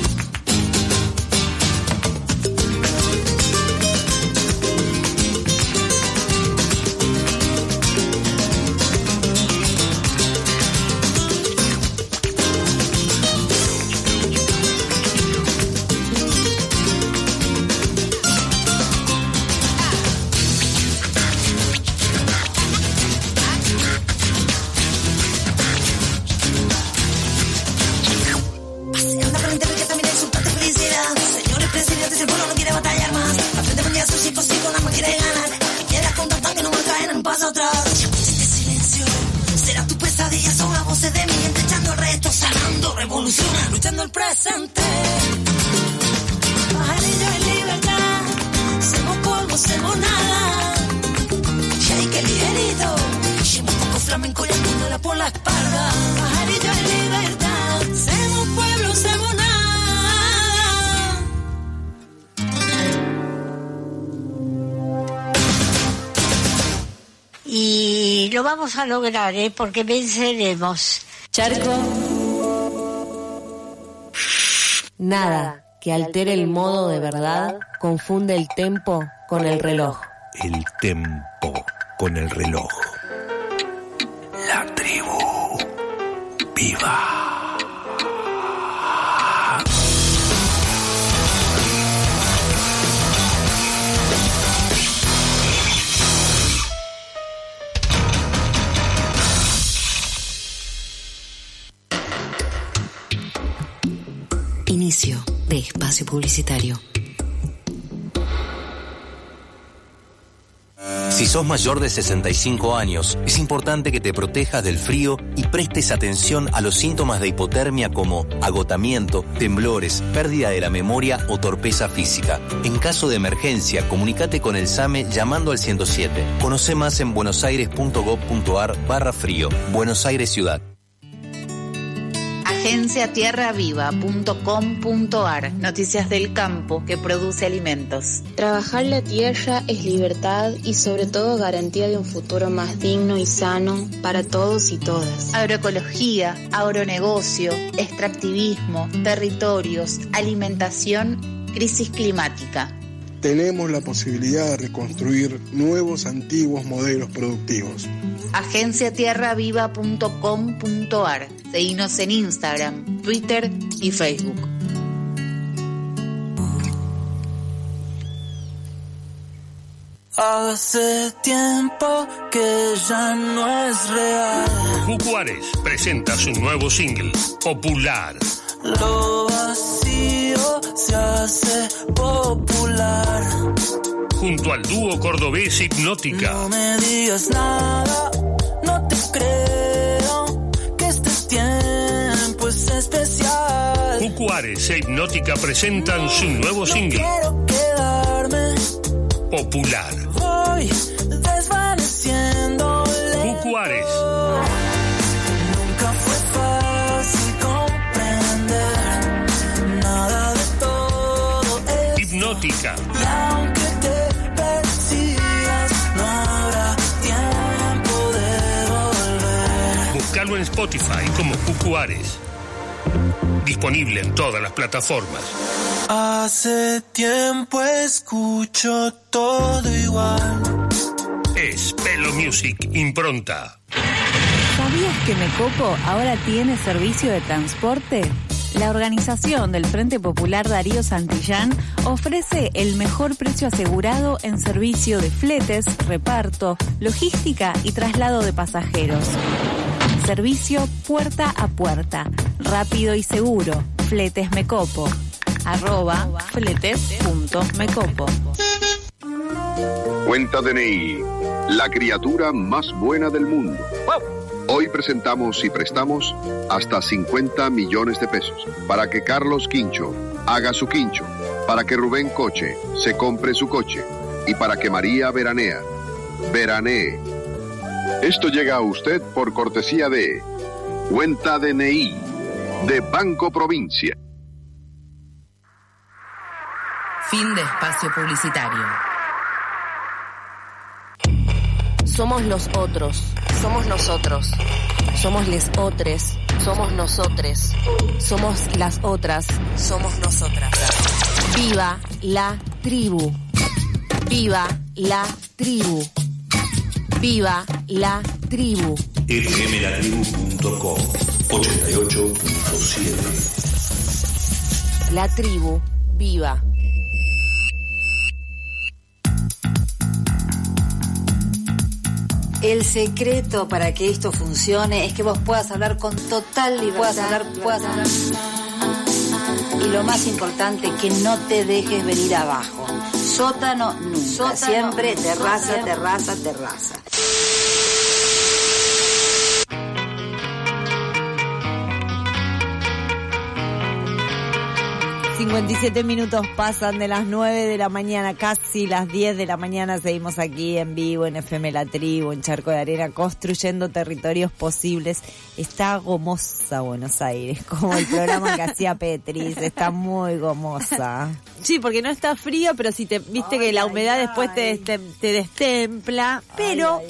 Revoluciona, luchando el presente. Pajarillo en libertad, hacemos polvo, hacemos nada. Shake el ligerito, hacemos poco flamenco y andándola por la espalda. Pajarillo en libertad, hacemos pueblo, hacemos nada. Y lo vamos a lograr, porque venceremos. Charco. Nada que altere el modo de verdad confunde el tempo con el reloj. El tempo con el reloj. La tribu viva. Inicio de espacio publicitario. Si sos mayor de 65 años, es importante que te protejas del frío y prestes atención a los síntomas de hipotermia como agotamiento, temblores, pérdida de la memoria o torpeza física. En caso de emergencia, comunícate con el SAME llamando al 107. Conoce más en buenosaires.gov.ar/frío. Buenos Aires Ciudad. Agenciatierraviva.com.ar. Noticias del campo que produce alimentos. Trabajar la tierra es libertad y sobre todo garantía de un futuro más digno y sano para todos y todas. Agroecología, agronegocio, extractivismo, territorios, alimentación, crisis climática. Tenemos la posibilidad de reconstruir nuevos antiguos modelos productivos. Agenciatierraviva.com.ar. Seguinos en Instagram, Twitter y Facebook. Hace tiempo que ya no es real. Juárez presenta su nuevo single, Popular. Lo vacío se hace popular. Junto al dúo cordobés Hipnótica. No me digas nada, no te creo que este tiempo es especial. Juárez e Hipnótica presentan su nuevo single, quiero quedarme. Popular. Voy desvaneciendo. Juárez. Nunca fue fácil comprender nada de todo esto. Hipnótica. Y aunque te persigas, no habrá tiempo de volver. Búscalo en Spotify como Juárez. Disponible en todas las plataformas. Hace tiempo escucho todo igual. Es Pelo Music Impronta. ¿Sabías que Mecopo ahora tiene servicio de transporte? La organización del Frente Popular Darío Santillán ofrece el mejor precio asegurado en servicio de fletes, reparto, logística y traslado de pasajeros. Servicio puerta a puerta, rápido y seguro. Fletes Mecopo. @fletes.mecopo. Cuenta DNI, la criatura más buena del mundo. Hoy presentamos y prestamos hasta 50 millones de pesos para que Carlos Quincho haga su quincho, para que Rubén Coche se compre su coche y para que María veranee. Esto llega a usted por cortesía de Cuenta DNI de Banco Provincia. Fin de espacio publicitario. Somos los otros. Somos nosotros. Somos les otres. Somos nosotres. Somos las otras. Somos nosotras. Viva la tribu. Viva la tribu. Viva la tribu. fmlatribu.com 88.7. La tribu viva. El secreto para que esto funcione es que vos puedas hablar con total libertad. Puedas hablar. Y lo más importante, que no te dejes venir abajo. Sótano nunca. Siempre terraza, terraza, terraza. 57 minutos pasan de las 9 de la mañana, casi las 10 de la mañana. Seguimos aquí en vivo en FM La Tribu, en Charco de Arena, construyendo territorios posibles. Está gomosa Buenos Aires, como el programa que hacía Petris. Está muy gomosa. Sí, porque no está frío, pero si te viste que la humedad después te destempla. Pero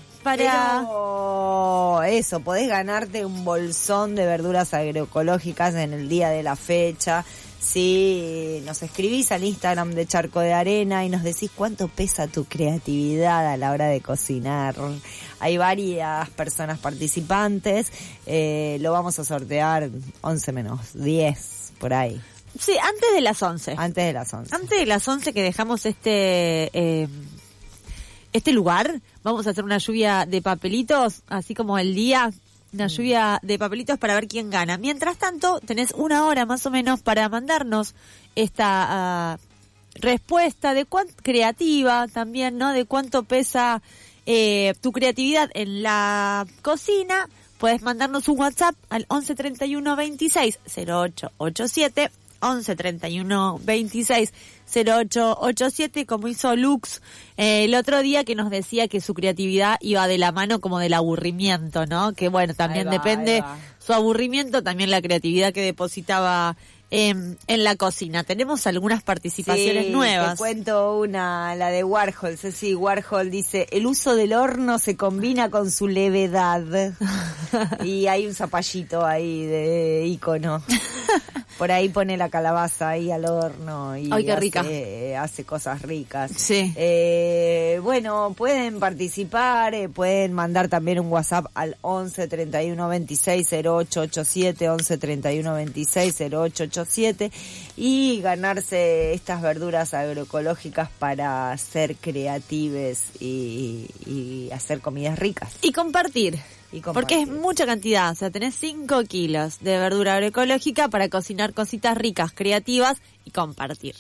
Pero eso, podés ganarte un bolsón de verduras agroecológicas en el día de la fecha. Sí, nos escribís al Instagram de Charco de Arena y nos decís cuánto pesa tu creatividad a la hora de cocinar. Hay varias personas participantes, lo vamos a sortear 11 menos 10, por ahí. Sí, antes de las 11. Antes de las 11. Antes de las 11 que dejamos este lugar, vamos a hacer una lluvia de papelitos, así como el día... Una lluvia de papelitos para ver quién gana. Mientras tanto, tenés una hora más o menos para mandarnos esta respuesta de cuánto creativa también, ¿no? De cuánto pesa tu creatividad en la cocina. Puedes mandarnos un WhatsApp al 11 31 26 08 87, 11 31 26 0887, como hizo Lux el otro día, que nos decía que su creatividad iba de la mano como del aburrimiento, ¿no? Que bueno, también depende su aburrimiento, también la creatividad que depositaba en la cocina. Tenemos algunas participaciones nuevas. Te cuento una, la de Warhol. Ceci Warhol dice: el uso del horno se combina con su levedad. Y hay un zapallito ahí de ícono. Por ahí pone la calabaza ahí al horno y ay, qué rica. Hace cosas ricas. Sí. Bueno, pueden participar, pueden mandar también un WhatsApp al 11 31 26 0887, 11 31 26 0887 y ganarse estas verduras agroecológicas para ser creatives y hacer comidas ricas. Y compartir. Porque es mucha cantidad, o sea, tenés 5 kilos de verdura agroecológica para cocinar cositas ricas, creativas y compartir.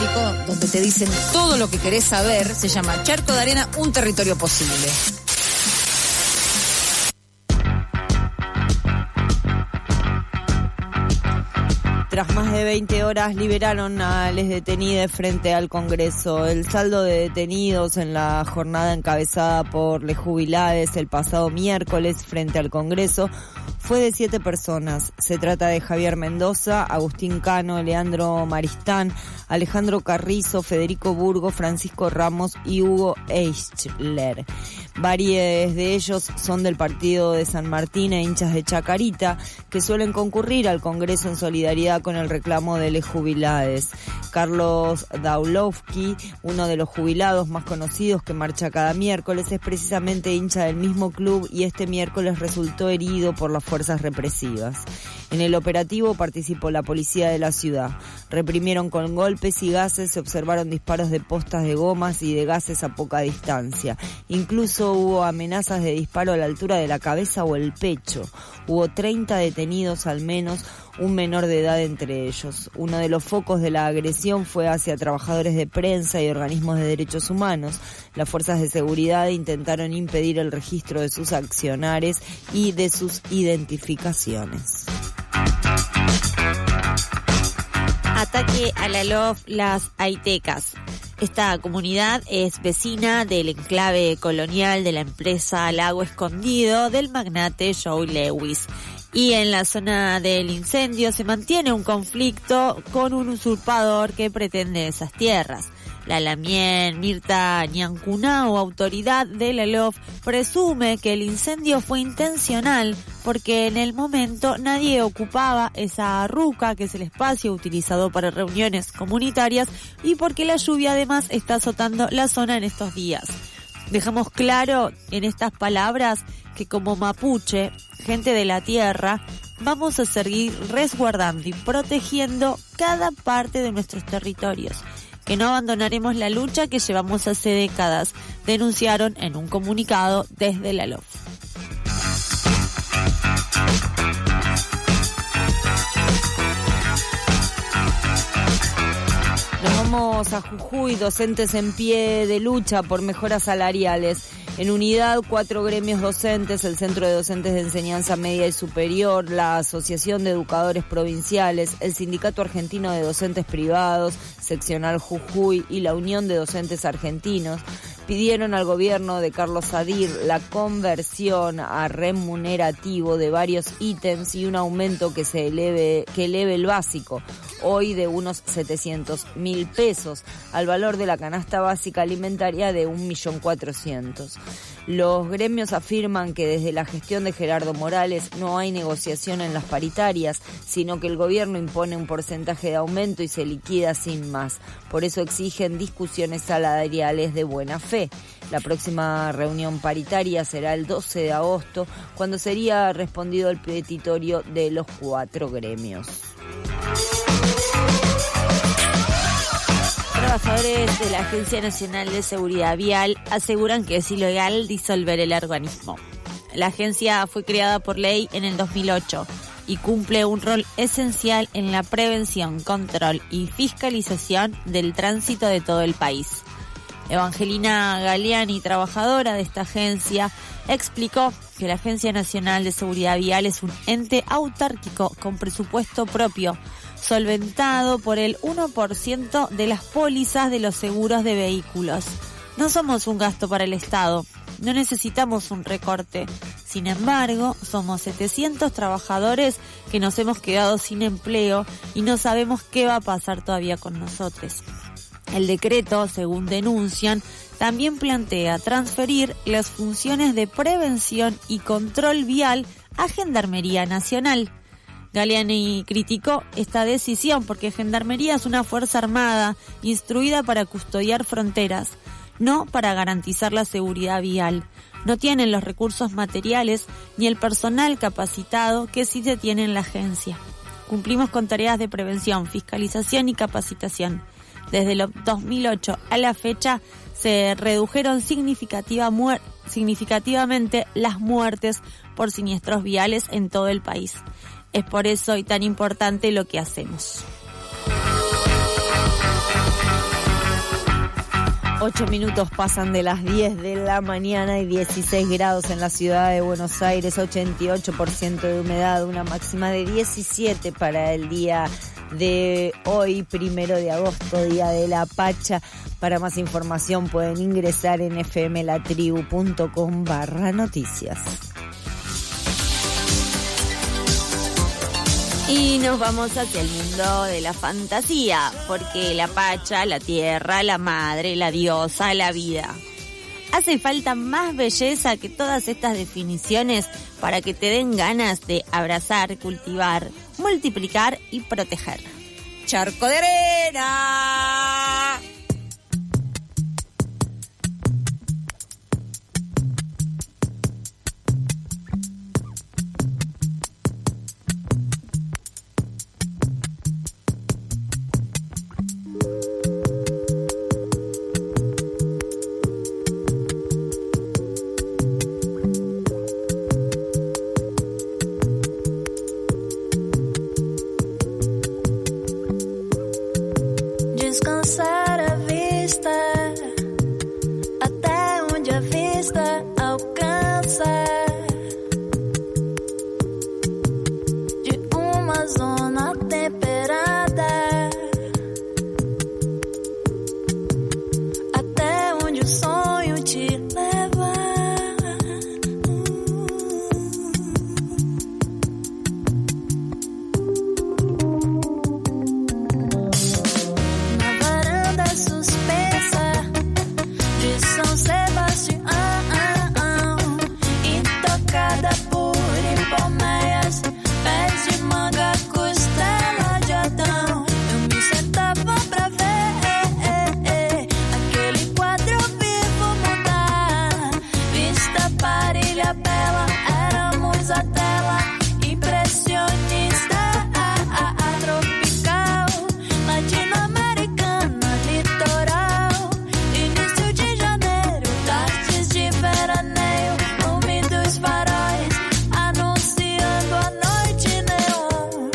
gráfico donde te dicen todo lo que querés saber. Se llama Charco de Arena, un territorio posible. Tras más de 20 horas liberaron a les detenidos frente al Congreso. El saldo de detenidos en la jornada encabezada por les jubilades el pasado miércoles frente al Congreso fue de 7 personas. Se trata de Javier Mendoza, Agustín Cano, Leandro Maristán, Alejandro Carrizo, Federico Burgo, Francisco Ramos y Hugo Eichler. Varios de ellos son del partido de San Martín e hinchas de Chacarita, que suelen concurrir al Congreso en solidaridad con el reclamo de les jubilades. Carlos Daulovsky, uno de los jubilados más conocidos que marcha cada miércoles, es precisamente hincha del mismo club y este miércoles resultó herido por las fuerzas represivas. En el operativo participó la policía de la ciudad. Reprimieron con golpes y gases, se observaron disparos de postas de gomas y de gases a poca distancia. Incluso hubo amenazas de disparo a la altura de la cabeza o el pecho. Hubo 30 detenidos al menos, un menor de edad entre ellos. Uno de los focos de la agresión fue hacia trabajadores de prensa y organismos de derechos humanos. Las fuerzas de seguridad intentaron impedir el registro de sus accionares y de sus identificaciones. Ataque a la LOF Las Aitecas. Esta comunidad es vecina del enclave colonial de la empresa Lago Escondido del magnate Joe Lewis. Y en la zona del incendio se mantiene un conflicto con un usurpador que pretende esas tierras. La Lamien Mirta Ñancunao, autoridad de la LOF, presume que el incendio fue intencional porque en el momento nadie ocupaba esa ruca, que es el espacio utilizado para reuniones comunitarias, y porque la lluvia además está azotando la zona en estos días. Dejamos claro en estas palabras que como mapuche, gente de la tierra, vamos a seguir resguardando y protegiendo cada parte de nuestros territorios, que no abandonaremos la lucha que llevamos hace décadas, denunciaron en un comunicado desde la LOF. Nos vamos a Jujuy, docentes en pie de lucha por mejoras salariales. En unidad, 4 gremios docentes, el Centro de Docentes de Enseñanza Media y Superior, la Asociación de Educadores Provinciales, el Sindicato Argentino de Docentes Privados, Seccional Jujuy y la Unión de Docentes Argentinos pidieron al gobierno de Carlos Sadir la conversión a remunerativo de varios ítems y un aumento que eleve el básico, hoy de unos 700.000 pesos, al valor de la canasta básica alimentaria de 1.400.000. Los gremios afirman que desde la gestión de Gerardo Morales no hay negociación en las paritarias, sino que el gobierno impone un porcentaje de aumento y se liquida sin más. Por eso exigen discusiones salariales de buena fe. La próxima reunión paritaria será el 12 de agosto, cuando sería respondido el petitorio de los 4 gremios. Trabajadores de la Agencia Nacional de Seguridad Vial aseguran que es ilegal disolver el organismo. La agencia fue creada por ley en el 2008 y cumple un rol esencial en la prevención, control y fiscalización del tránsito de todo el país. Evangelina Galeani, trabajadora de esta agencia, explicó que la Agencia Nacional de Seguridad Vial es un ente autárquico con presupuesto propio, solventado por el 1% de las pólizas de los seguros de vehículos. No somos un gasto para el Estado, no necesitamos un recorte. Sin embargo, somos 700 trabajadores que nos hemos quedado sin empleo y no sabemos qué va a pasar todavía con nosotros. El decreto, según denuncian, también plantea transferir las funciones de prevención y control vial a Gendarmería Nacional. Galeani criticó esta decisión porque Gendarmería es una fuerza armada instruida para custodiar fronteras, no para garantizar la seguridad vial. No tienen los recursos materiales ni el personal capacitado que sí se tiene en la agencia. Cumplimos con tareas de prevención, fiscalización y capacitación. Desde el 2008 a la fecha se redujeron significativamente las muertes por siniestros viales en todo el país. Es por eso y tan importante lo que hacemos. 8 minutos pasan de las 10 de la mañana y 16 grados en la ciudad de Buenos Aires, 88% de humedad, una máxima de 17 para el día de hoy, 1 de agosto, Día de la Pacha. Para más información pueden ingresar en fmlatribu.com/noticias. Y nos vamos hacia el mundo de la fantasía, porque la Pacha, la tierra, la madre, la diosa, la vida. Hace falta más belleza que todas estas definiciones para que te den ganas de abrazar, cultivar, multiplicar y proteger. ¡Charco de arena! Descansar a vista, até onde a vista alcança, de uma zona temperada, até onde o sonho te leva. São Sebastião, intocada por hipomeias, pés de manga, costela de Adão. Eu me sentava pra ver aquele quadro vivo mudar. Vista parilha bela, éramos a tela impressionista, tropical, latino-americana, litoral. Início de janeiro, tardes de veraneio, úmidos faróis, anunciando a noite neon.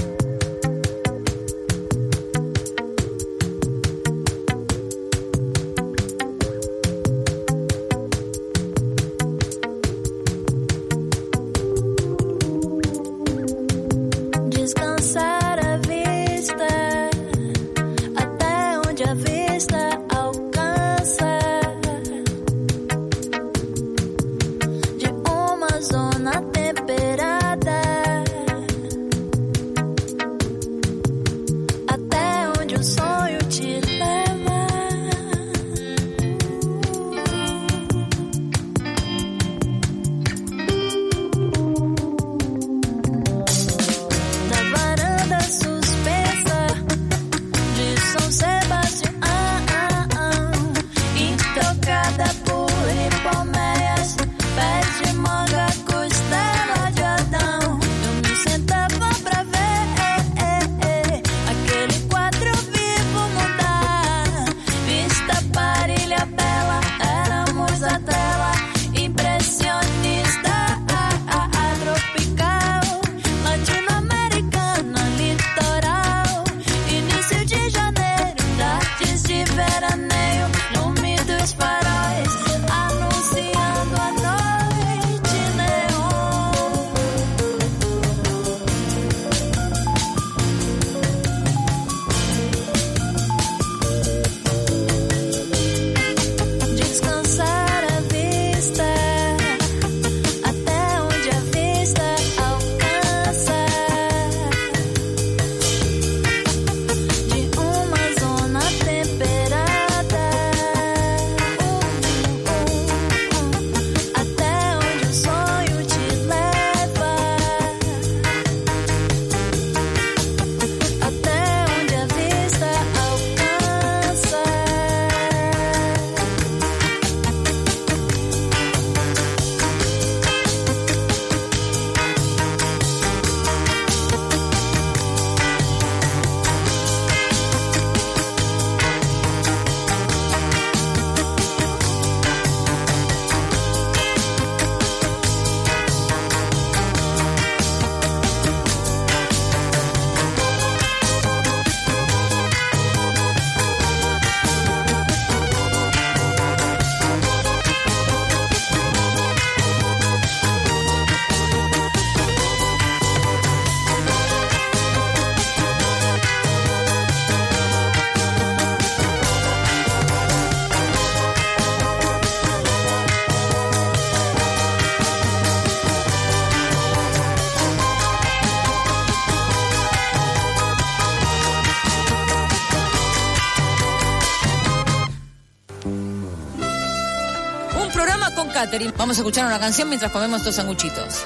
Descansar a vista, até onde a vista alcança, de uma zona temperada, até onde o sonho te leva. Da varanda suspensa de São Sebastião, intocada por hipomeias, pés de manga, costela catering. Vamos a escuchar una canción mientras comemos estos sanguchitos.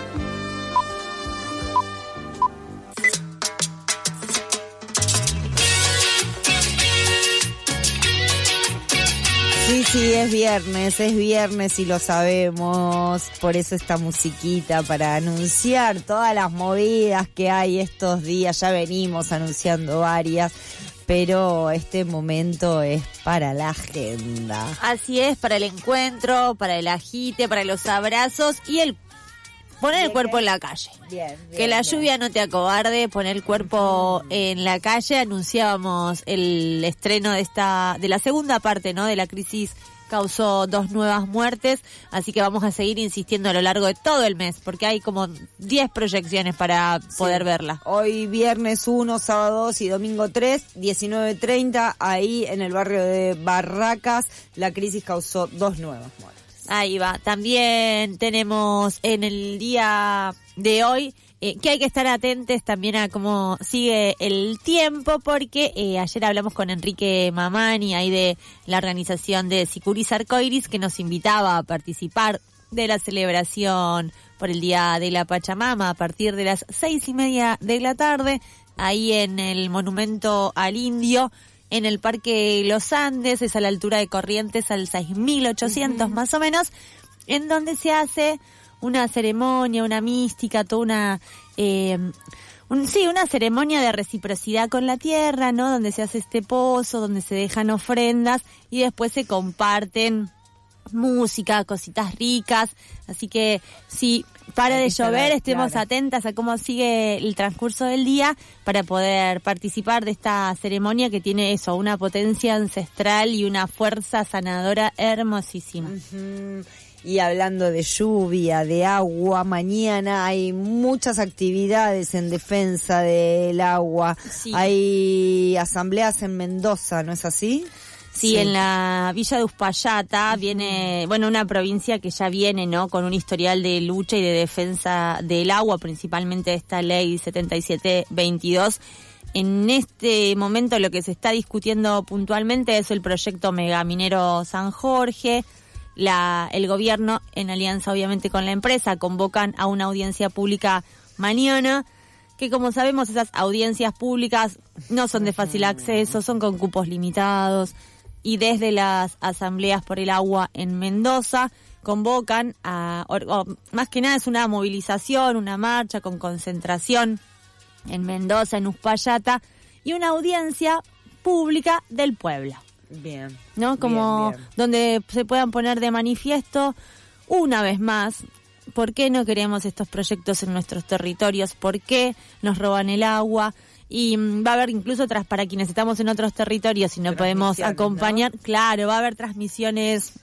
Sí, es viernes y lo sabemos, por eso esta musiquita para anunciar todas las movidas que hay estos días, ya venimos anunciando varias, pero este momento es para la agenda. Así es, para el encuentro, para el agite, para los abrazos y el poner el cuerpo en la calle. Bien, que la lluvia no te acobarde, poner el cuerpo en la calle. Anunciábamos el estreno de la segunda parte, ¿no? De La Crisis causó 2 nuevas muertes, así que vamos a seguir insistiendo a lo largo de todo el mes, porque hay como 10 proyecciones para poder verla. Hoy viernes 1, sábado 2 y domingo 3, 19:30, ahí en el barrio de Barracas, La Crisis causó 2 nuevas muertes. Ahí va. También tenemos en el día de hoy que hay que estar atentos también a cómo sigue el tiempo, porque ayer hablamos con Enrique Mamani, ahí de la organización de Sicuris Arcoiris, que nos invitaba a participar de la celebración por el Día de la Pachamama a partir de las 6:30 de la tarde, ahí en el Monumento al Indio, en el Parque Los Andes, es a la altura de Corrientes, al 6.800 más o menos, en donde se hace una ceremonia, una mística, toda una ceremonia de reciprocidad con la tierra, ¿no? Donde se hace este pozo, donde se dejan ofrendas y después se comparten música, cositas ricas. Así que si para de llover, estemos atentas a cómo sigue el transcurso del día para poder participar de esta ceremonia que tiene eso, una potencia ancestral y una fuerza sanadora hermosísima. Y hablando de lluvia, de agua, mañana hay muchas actividades en defensa del agua. Sí. Hay asambleas en Mendoza, ¿no es así? Sí, en la Villa de Uspallata viene, una provincia que ya viene, ¿no? Con un historial de lucha y de defensa del agua, principalmente esta ley 7722. En este momento lo que se está discutiendo puntualmente es el proyecto megaminero San Jorge. El gobierno, en alianza obviamente con la empresa, convocan a una audiencia pública mañana, que como sabemos esas audiencias públicas no son de fácil acceso, son con cupos limitados, y desde las asambleas por el agua en Mendoza convocan más que nada es una movilización, una marcha con concentración en Mendoza, en Uspallata, y una audiencia pública del pueblo. Bien. ¿No? Como bien. Donde se puedan poner de manifiesto una vez más por qué no queremos estos proyectos en nuestros territorios, por qué nos roban el agua. Y va a haber incluso para quienes estamos en otros territorios y no podemos acompañar, ¿no? Claro, va a haber transmisiones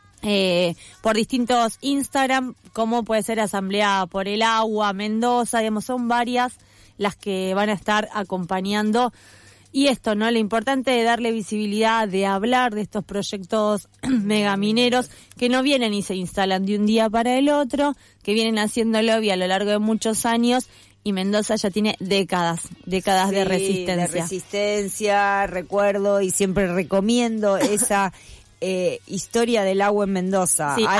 por distintos Instagram, como puede ser Asamblea por el Agua, Mendoza, digamos, son varias las que van a estar acompañando. Y esto, ¿no? Lo importante de darle visibilidad, de hablar de estos proyectos megamineros que no vienen y se instalan de un día para el otro, que vienen haciendo lobby a lo largo de muchos años. Y Mendoza ya tiene décadas de resistencia. De resistencia, recuerdo y siempre recomiendo esa historia del agua en Mendoza. Sí,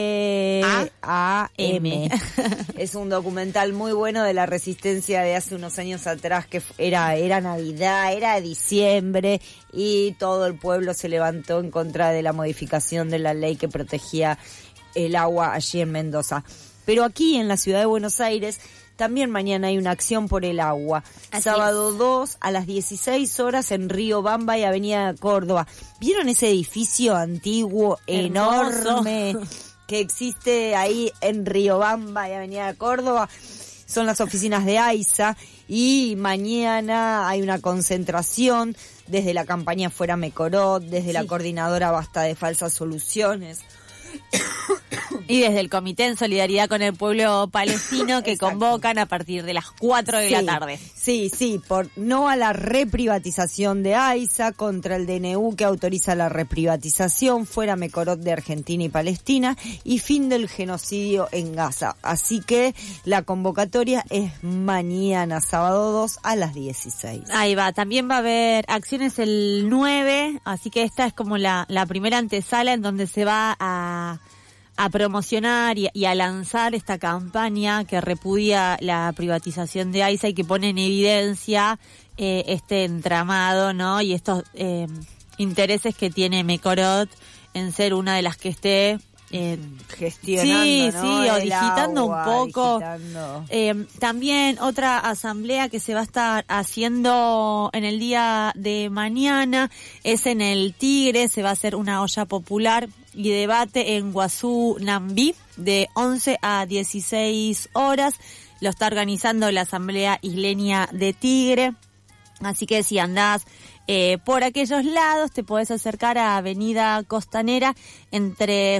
H-A-M. Es un documental muy bueno de la resistencia de hace unos años atrás, que era Navidad, era diciembre, y todo el pueblo se levantó en contra de la modificación de la ley que protegía el agua allí en Mendoza. Pero aquí en la ciudad de Buenos Aires también mañana hay una acción por el agua. Sábado 2 a las 16 horas en Río Bamba y Avenida Córdoba. ¿Vieron ese edificio antiguo, enorme, que existe ahí en Río Bamba y Avenida Córdoba? Son las oficinas de AISA y mañana hay una concentración desde la campaña Fuera Mecorot, desde la coordinadora Basta de Falsas Soluciones. Y desde el Comité en Solidaridad con el Pueblo Palestino, que convocan a partir de las 4 de la tarde. Sí, por no a la reprivatización de AISA, contra el DNU que autoriza la reprivatización, Fuera Mecorot de Argentina y Palestina, y fin del genocidio en Gaza. Así que la convocatoria es mañana, sábado 2 a las 16. Ahí va, también va a haber acciones el 9, así que esta es como la primera antesala en donde se va a a promocionar y a lanzar esta campaña que repudia la privatización de AISA y que pone en evidencia este entramado, ¿no? Y estos intereses que tiene Mecorot en ser una de las que esté gestionando, ¿no? Sí, o digitando agua, un poco. Digitando. También otra asamblea que se va a estar haciendo en el día de mañana es en el Tigre. Se va a hacer una olla popular y debate en Guazú, Nambí, de 11 a 16 horas. Lo está organizando la Asamblea Isleña de Tigre. Así que si andás por aquellos lados, te podés acercar a Avenida Costanera entre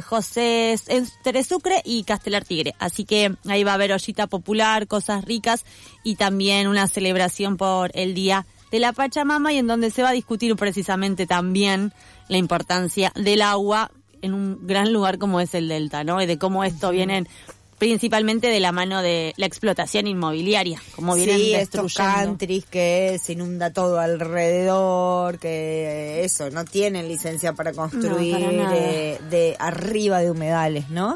Sucre y Castelar Tigre. Así que ahí va a haber ollita popular, cosas ricas y también una celebración por el Día de la Pachamama, y en donde se va a discutir precisamente también la importancia del agua en un gran lugar como es el Delta, ¿no? Y de cómo esto viene principalmente de la mano de la explotación inmobiliaria, como vienen destruyendo. Estos countries que se inunda todo alrededor, que eso, no tienen licencia para construir de arriba de humedales, ¿no?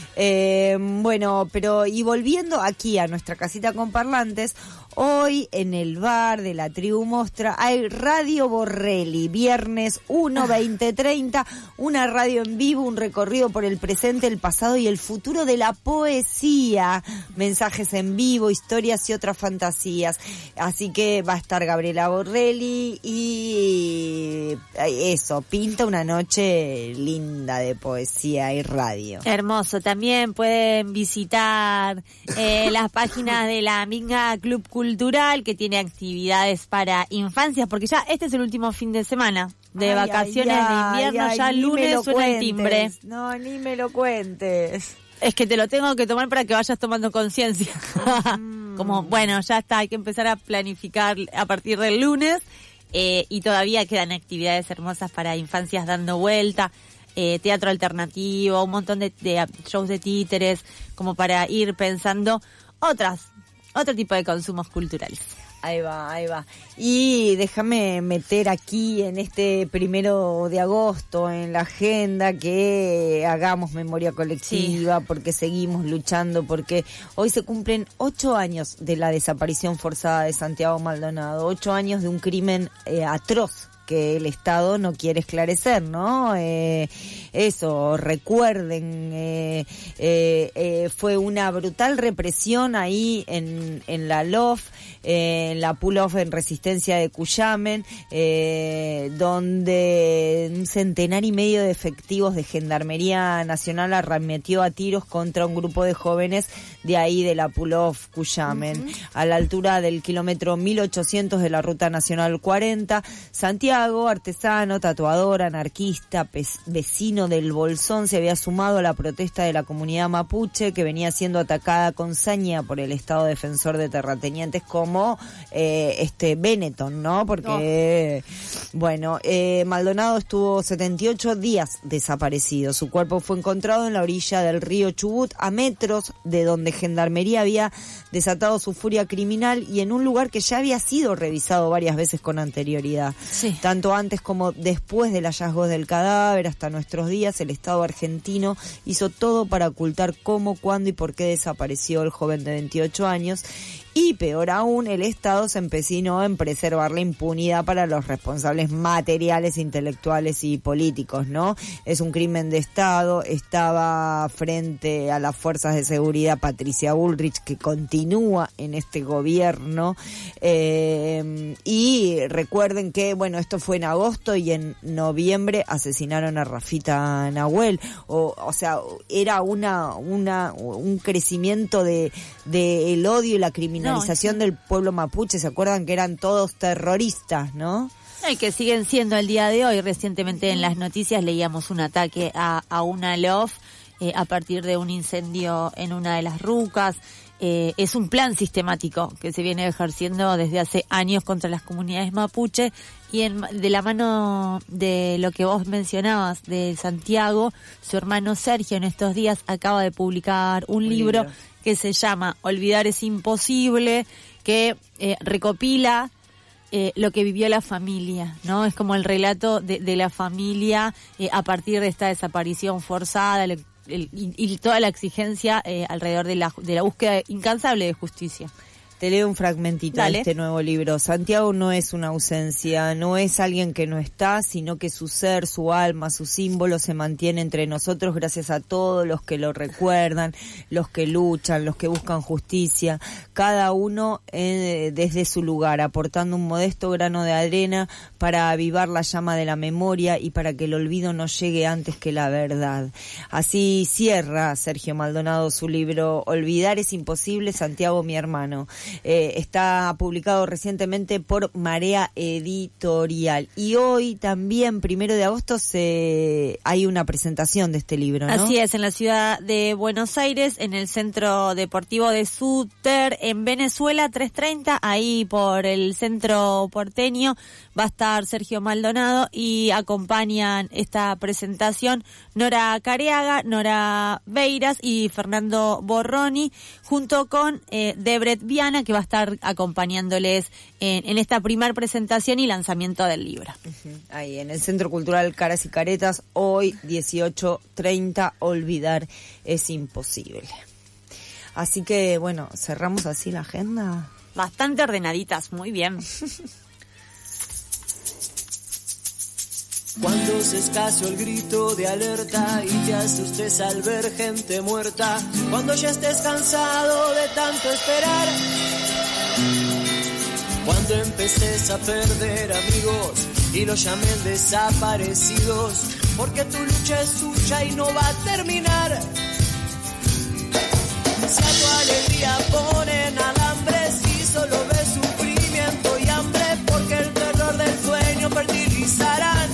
Bueno, pero y volviendo aquí a nuestra casita con parlantes, hoy en el bar de la Tribu Mostra hay Radio Borrelli, viernes 1:20:30, una radio en vivo, un recorrido por el presente, el pasado y el futuro de la poesía, mensajes en vivo, historias y otras fantasías. Así que va a estar Gabriela Borrelli y eso, pinta una noche linda de poesía y radio. Hermoso. También pueden visitar las páginas de la Minga Club Cultural, que tiene actividades para infancias, porque ya este es el último fin de semana de vacaciones de invierno, ya el lunes suena el timbre. No, ni me lo cuentes. Es que te lo tengo que tomar para que vayas tomando conciencia. Como, bueno, ya está, hay que empezar a planificar a partir del lunes, y todavía quedan actividades hermosas para infancias dando vuelta. Teatro alternativo, un montón de shows de títeres, como para ir pensando otro tipo de consumos culturales. Ahí va. Y déjame meter aquí en este 1 de agosto en la agenda que hagamos memoria colectiva, porque seguimos luchando, porque hoy se cumplen 8 años de la desaparición forzada de Santiago Maldonado, 8 años de un crimen atroz que el Estado no quiere esclarecer, ¿no? Eso, recuerden, fue una brutal represión ahí en la LOF, en la pull-off en Resistencia de Cuyamen, donde 1,5 centenar de efectivos de Gendarmería Nacional arremetió a tiros contra un grupo de jóvenes de ahí de la pull-off Cuyamen, a la altura del kilómetro 1800 de la Ruta Nacional 40. Santiago, artesano, tatuador, anarquista, vecino del Bolsón, se había sumado a la protesta de la comunidad mapuche que venía siendo atacada con saña por el Estado defensor de terratenientes como Benetton, ¿no? Porque, Maldonado estuvo 78 días desaparecido. Su cuerpo fue encontrado en la orilla del río Chubut, a metros de donde Gendarmería había desatado su furia criminal y en un lugar que ya había sido revisado varias veces con anterioridad. Sí. Tanto antes como después del hallazgo del cadáver, hasta nuestros días, el Estado argentino hizo todo para ocultar cómo, cuándo y por qué desapareció el joven de 28 años. Y peor aún, el Estado se empecinó en preservar la impunidad para los responsables materiales, intelectuales y políticos, ¿no? Es un crimen de Estado. Estaba frente a las fuerzas de seguridad Patricia Bullrich, que continúa en este gobierno. Y recuerden que, esto fue en agosto y en noviembre asesinaron a Rafita Nahuel. O sea, era un crecimiento de el odio y la criminalización del pueblo mapuche. ¿Se acuerdan que eran todos terroristas, no? Y que siguen siendo el día de hoy. Recientemente en las noticias leíamos un ataque a una LOF a partir de un incendio en una de las rucas. Es un plan sistemático que se viene ejerciendo desde hace años contra las comunidades mapuche, y de la mano de lo que vos mencionabas de Santiago, su hermano Sergio en estos días acaba de publicar un libro que se llama Olvidar es imposible, que recopila lo que vivió la familia, ¿no? Es como el relato de la familia a partir de esta desaparición forzada, y toda la exigencia alrededor de la búsqueda incansable de justicia. Te leo un fragmentito Dale. de este nuevo libro. Santiago no es una ausencia, no es alguien que no está, sino que su ser, su alma, su símbolo se mantiene entre nosotros gracias a todos los que lo recuerdan, los que luchan, los que buscan justicia, cada uno desde su lugar, aportando un modesto grano de arena para avivar la llama de la memoria y para que el olvido no llegue antes que la verdad. Así cierra Sergio Maldonado su libro Olvidar es imposible, Santiago mi hermano. Está publicado recientemente por Marea Editorial. Y hoy también, 1 de agosto, hay una presentación de este libro, ¿no? Así es, en la ciudad de Buenos Aires, en el Centro Deportivo de Suter, en Venezuela, 330, ahí por el centro porteño, va a estar Sergio Maldonado y acompañan esta presentación Nora Careaga, Nora Beiras y Fernando Borroni, junto con Debret Viana, que va a estar acompañándoles en esta primer presentación y lanzamiento del libro. Ahí, en el Centro Cultural Caras y Caretas, hoy 18:30, olvidar es imposible. Así que, bueno, cerramos así la agenda. Bastante ordenaditas, muy bien. Cuando se escaso el grito de alerta y te asustes al ver gente muerta, cuando ya estés cansado de tanto esperar, cuando empeces a perder amigos y los llamen desaparecidos, porque tu lucha es suya y no va a terminar. Si a tu alegría ponen alambres y solo ves sufrimiento y hambre, porque el terror del sueño fertilizarán.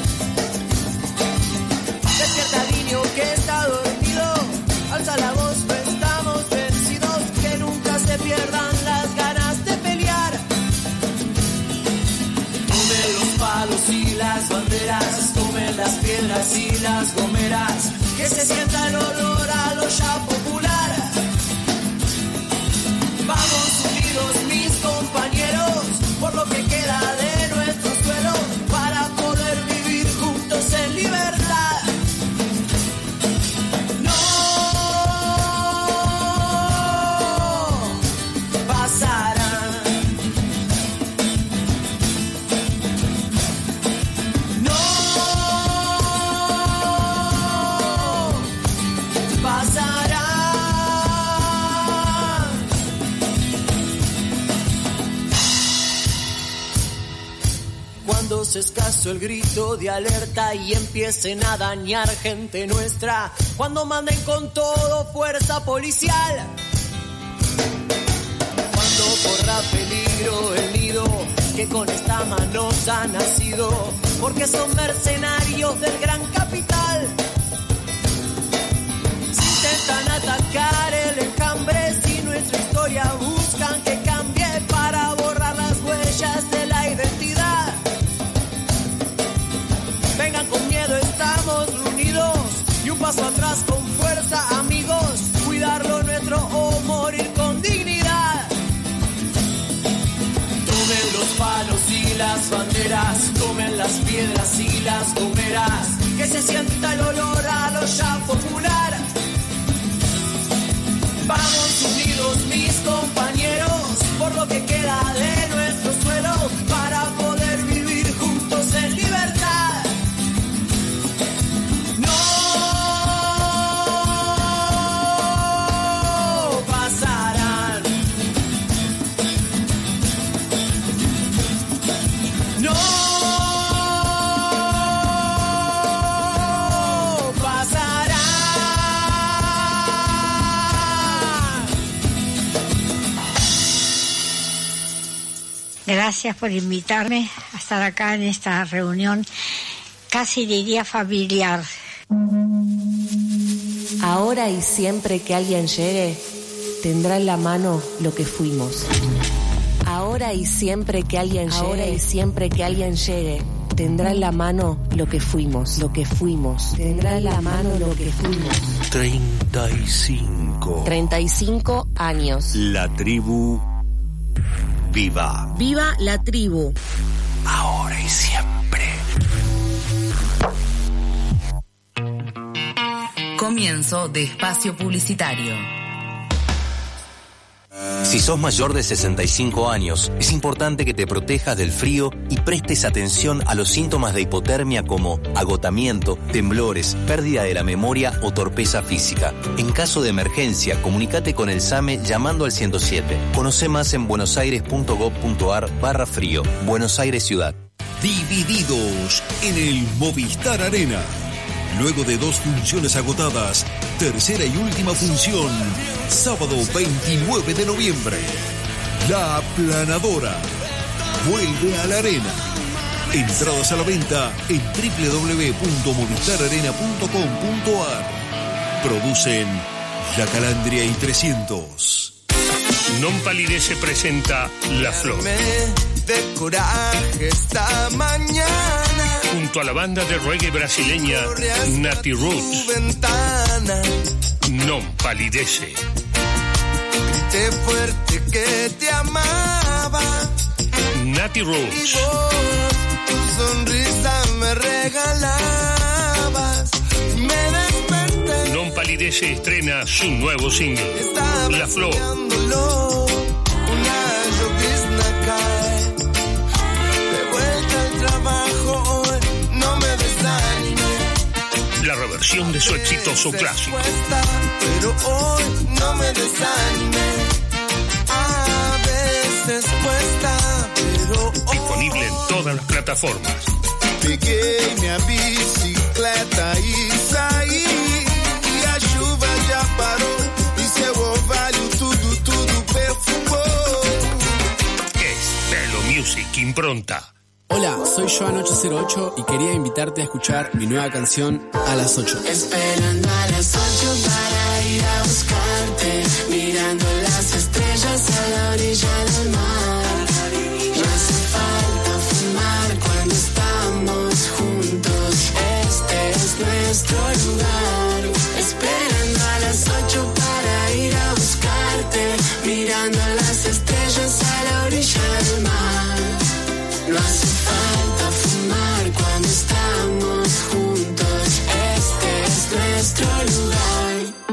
Despierta niño que está dormido, alza la voz, no estamos vencidos, que nunca se pierdan las ganas de pelear. Tomen los palos y las banderas, tomen las piedras y las gomeras, que se sienta el olor a lo ya popular. Vamos unidos mis compañeros, por lo que queda de nuestro suelo, para poder vivir juntos en libertad. Cuando se escaso el grito de alerta y empiecen a dañar gente nuestra, cuando manden con todo fuerza policial, cuando corra peligro el nido que con esta mano ha nacido, porque son mercenarios del gran capital. Si intentan atacar el enjambre, si nuestra historia buscan que cambie para borrar las huellas de la identidad, vengan con miedo, estamos reunidos, y un paso atrás con fuerza, amigos, cuidar lo nuestro o morir con dignidad. Tomen los palos y las banderas, tomen las piedras y las gomeras, que se sienta el olor a lo ya popular. Vamos unidos mis compañeros, por lo que queda de nuestro suelo, para poder vivir juntos en libertad. No pasarán. No pasarán. Gracias por invitarme a estar acá en esta reunión, casi diría familiar. Ahora y siempre que alguien llegue, tendrá en la mano lo que fuimos. Ahora y siempre que alguien llegue, ahora y siempre que alguien llegue, tendrá en la mano lo que fuimos, lo que fuimos. Tendrá en la mano lo que fuimos. 35 años. La tribu viva. Viva la tribu. Ahora y siempre. Comienzo de espacio publicitario. Si sos mayor de 65 años, es importante que te protejas del frío y prestes atención a los síntomas de hipotermia como agotamiento, temblores, pérdida de la memoria o torpeza física. En caso de emergencia, comunícate con el SAME llamando al 107. Conoce más en buenosaires.gov.ar/frío. Buenos Aires Ciudad. Divididos en el Movistar Arena. Luego de 2 funciones agotadas, tercera y última función, sábado 29 de noviembre. La Aplanadora vuelve a la arena. Entradas a la venta en www.movistararena.com.ar. Producen La Calandria y 300. Non Palidece presenta La Flor. De coraje esta mañana. Junto a la banda de reggae brasileña Nati Roots. Non Palidece. Grité fuerte que te amaba. Nati Roots. Tu sonrisa me regalabas. Me desperté. Non Palidece estrena su nuevo single, La Flor. Una llovizna cae. La reversión de su exitoso clásico. Pero hoy no me desanimé. A veces cuesta, pero hoy... Disponible en todas las plataformas. Peguei minha bicicleta e saí. E a chuva já parou. E seu orvalho tudo perfumou. Es Pelo Music Impronta. Hola, soy Joan808 y quería invitarte a escuchar mi nueva canción A las 8. Esperando a las 8 para ir a buscarte, mirando las estrellas a la orilla del mar. No hace falta fumar cuando estamos juntos, este es nuestro lugar. Esperando a las 8 para ir a buscarte, mirando las estrellas a la orilla del mar. No hace falta fumar cuando estamos juntos, este es nuestro lugar.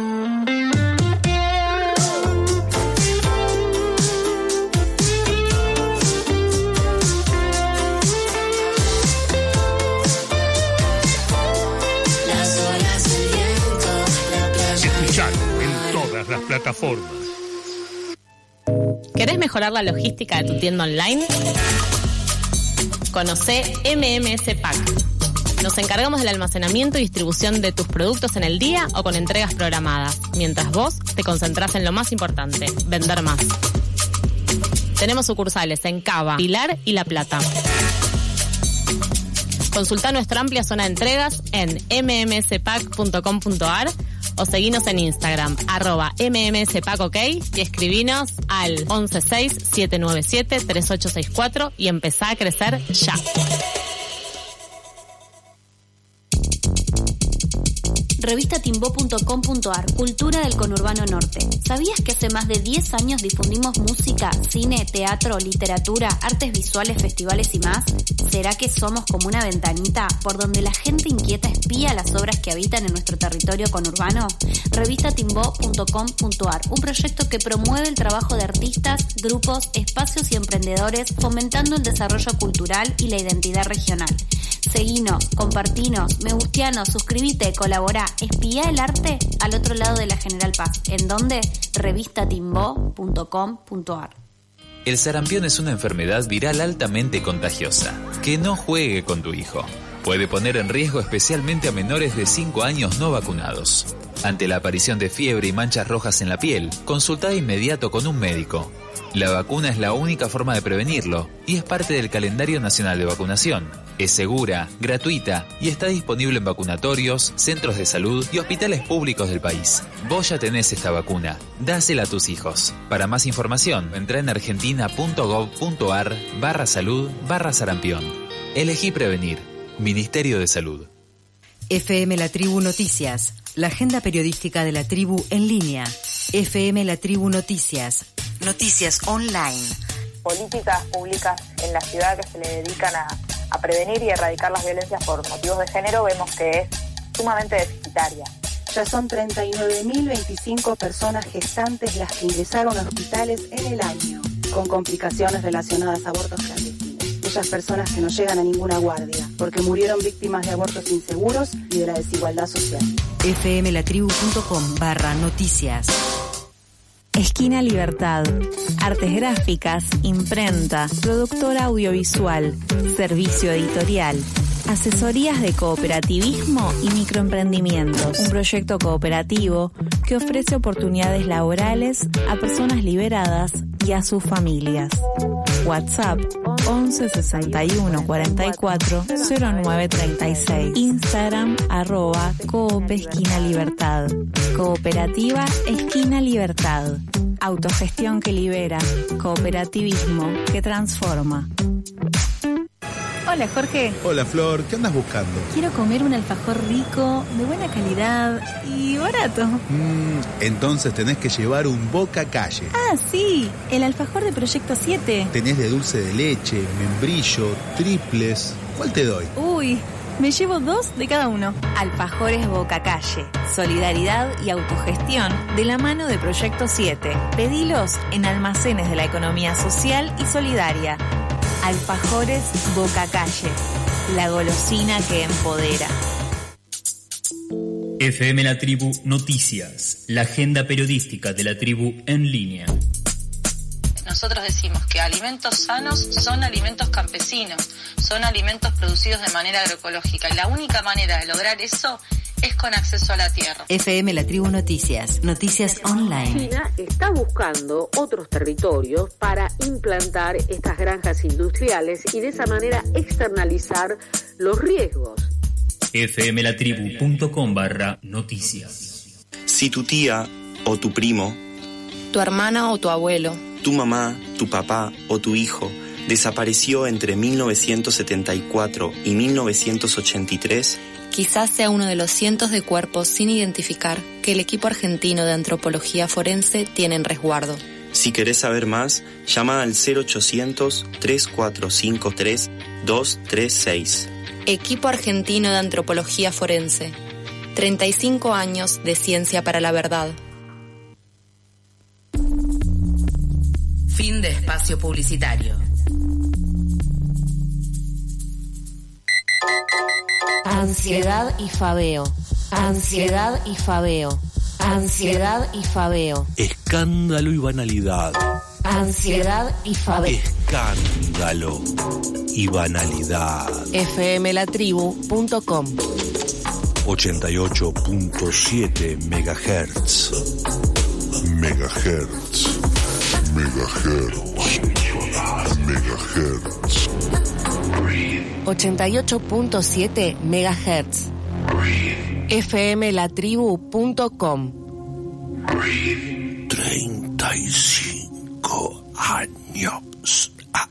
Las olas, el viento, la playa. Escuchalo en todas las plataformas. ¿Querés mejorar la logística de tu tienda online? Conocé MMS Pack. Nos encargamos del almacenamiento y distribución de tus productos en el día o con entregas programadas, mientras vos te concentrás en lo más importante, vender más. Tenemos sucursales en Cava, Pilar y La Plata. Consulta nuestra amplia zona de entregas en mmspack.com.ar o seguinos en Instagram, @mmspackok, y escribinos al 116-797-3864 y empezá a crecer ya. Revistatimbó.com.ar, Cultura del Conurbano Norte. ¿Sabías que hace más de 10 años difundimos música, cine, teatro, literatura, artes visuales, festivales y más? ¿Será que somos como una ventanita por donde la gente inquieta espía las obras que habitan en nuestro territorio conurbano? Revistatimbó.com.ar, un proyecto que promueve el trabajo de artistas, grupos, espacios y emprendedores, fomentando el desarrollo cultural y la identidad regional. Seguinos, compartinos, me gusteanos, suscribite, colaborá, espía el arte al otro lado de la General Paz. ¿En dónde? Revistatimbó.com.ar. El sarampión es una enfermedad viral altamente contagiosa. Que no juegue con tu hijo. Puede poner en riesgo especialmente a menores de 5 años no vacunados. Ante la aparición de fiebre y manchas rojas en la piel, consulta de inmediato con un médico. La vacuna es la única forma de prevenirlo y es parte del calendario nacional de vacunación. Es segura, gratuita y está disponible en vacunatorios, centros de salud y hospitales públicos del país. Vos ya tenés esta vacuna. Dásela a tus hijos. Para más información, entra en argentina.gov.ar/salud/sarampión. Elegí prevenir. Ministerio de Salud. FM La Tribu Noticias, la agenda periodística de la tribu en línea. FM La Tribu Noticias, noticias online. Políticas públicas en la ciudad que se le dedican a prevenir y erradicar las violencias por motivos de género, vemos que es sumamente deficitaria. Ya son 39.025 personas gestantes las que ingresaron a hospitales en el año, con complicaciones relacionadas a abortos clandestinos. Aquellas personas que no llegan a ninguna guardia, porque murieron víctimas de abortos inseguros y de la desigualdad social. fmlatribu.com/noticias. Esquina Libertad, artes gráficas, imprenta, productora audiovisual, servicio editorial, asesorías de cooperativismo y microemprendimientos. Un proyecto cooperativo que ofrece oportunidades laborales a personas liberadas y a sus familias. WhatsApp 11 61 44 09 36. Instagram @Coop Esquina Libertad. Cooperativa Esquina Libertad. Autogestión que libera. Cooperativismo que transforma. Hola Jorge. Hola Flor, ¿qué andas buscando? Quiero comer un alfajor rico, de buena calidad y barato. Entonces tenés que llevar un Boca Calle. Ah, sí, el alfajor de Proyecto 7. Tenés de dulce de leche, membrillo, triples. ¿Cuál te doy? Uy, me llevo 2 de cada uno. Alfajores Boca Calle, solidaridad y autogestión de la mano de Proyecto 7. Pedilos en almacenes de la economía social y solidaria. Alfajores Boca Calle, la golosina que empodera. FM La Tribu Noticias, la agenda periodística de la tribu en línea. Nosotros decimos que alimentos sanos son alimentos campesinos, son alimentos producidos de manera agroecológica. Y la única manera de lograr eso es con acceso a la tierra. FM La Tribu Noticias, noticias online. China está buscando otros territorios para implantar estas granjas industriales y de esa manera externalizar los riesgos. fmlatribu.com/noticias. Si tu tía o tu primo, tu hermana o tu abuelo, tu mamá, tu papá o tu hijo desapareció entre 1974 y 1983, quizás sea uno de los cientos de cuerpos sin identificar que el equipo argentino de antropología forense tiene en resguardo. Si querés saber más, llama al 0800-3453-236. Equipo argentino de antropología forense. 35 años de ciencia para la verdad. Fin de espacio publicitario. Ansiedad y fabeo. Ansiedad y fabeo. Ansiedad y fabeo. Escándalo y banalidad. Ansiedad y fabeo. Escándalo y banalidad. fmlatribu.com 88.7 MHz. Megahertz. 88.7 MHz. fmlatribu.com 35 años.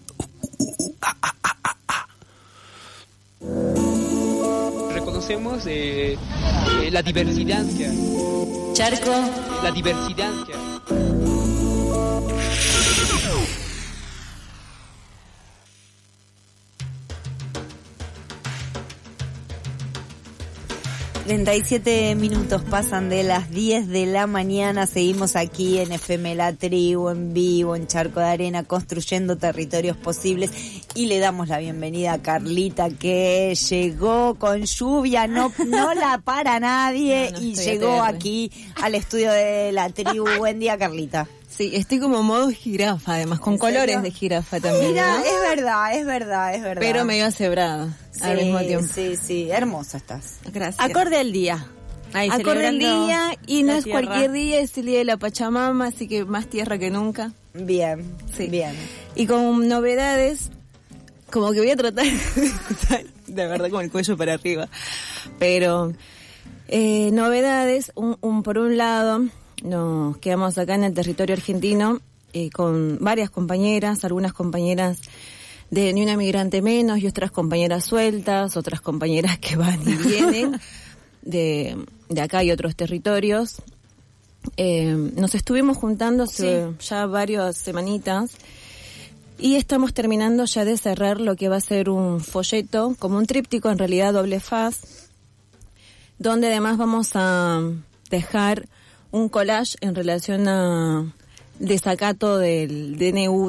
Reconocemos la diversidad que hay. Charco. La diversidad que hay. ...37 pasan de las 10 de la mañana... ...seguimos aquí en FM La Tribu, en vivo, en Charco de Arena... ...construyendo territorios posibles... ...y le damos la bienvenida a Carlita... ...que llegó con lluvia... ...no la para nadie... No, ...y llegó aquí al estudio de La Tribu. Buen día, Carlita. Sí, estoy como modo jirafa, además, con colores de jirafa también. Mira, ¿no? es verdad. Pero medio cebrada al mismo tiempo. Sí, hermosa estás. Gracias. Acorde al día. Ahí, acorde al día, y no es tierra. cualquier día, es el día de la Pachamama, así que más tierra que nunca. Bien, sí. Bien. Y con novedades, como que voy a tratar de verdad con el cuello para arriba. Pero novedades, por un lado... Nos quedamos acá en el territorio argentino con varias compañeras, algunas compañeras de Ni Una Migrante Menos y otras compañeras sueltas, otras compañeras que van y vienen de acá y otros territorios. Nos estuvimos juntando hace ya varias semanitas y estamos terminando ya de cerrar lo que va a ser un folleto, como un tríptico, en realidad doble faz, donde además vamos a dejar un collage en relación a desacato del DNU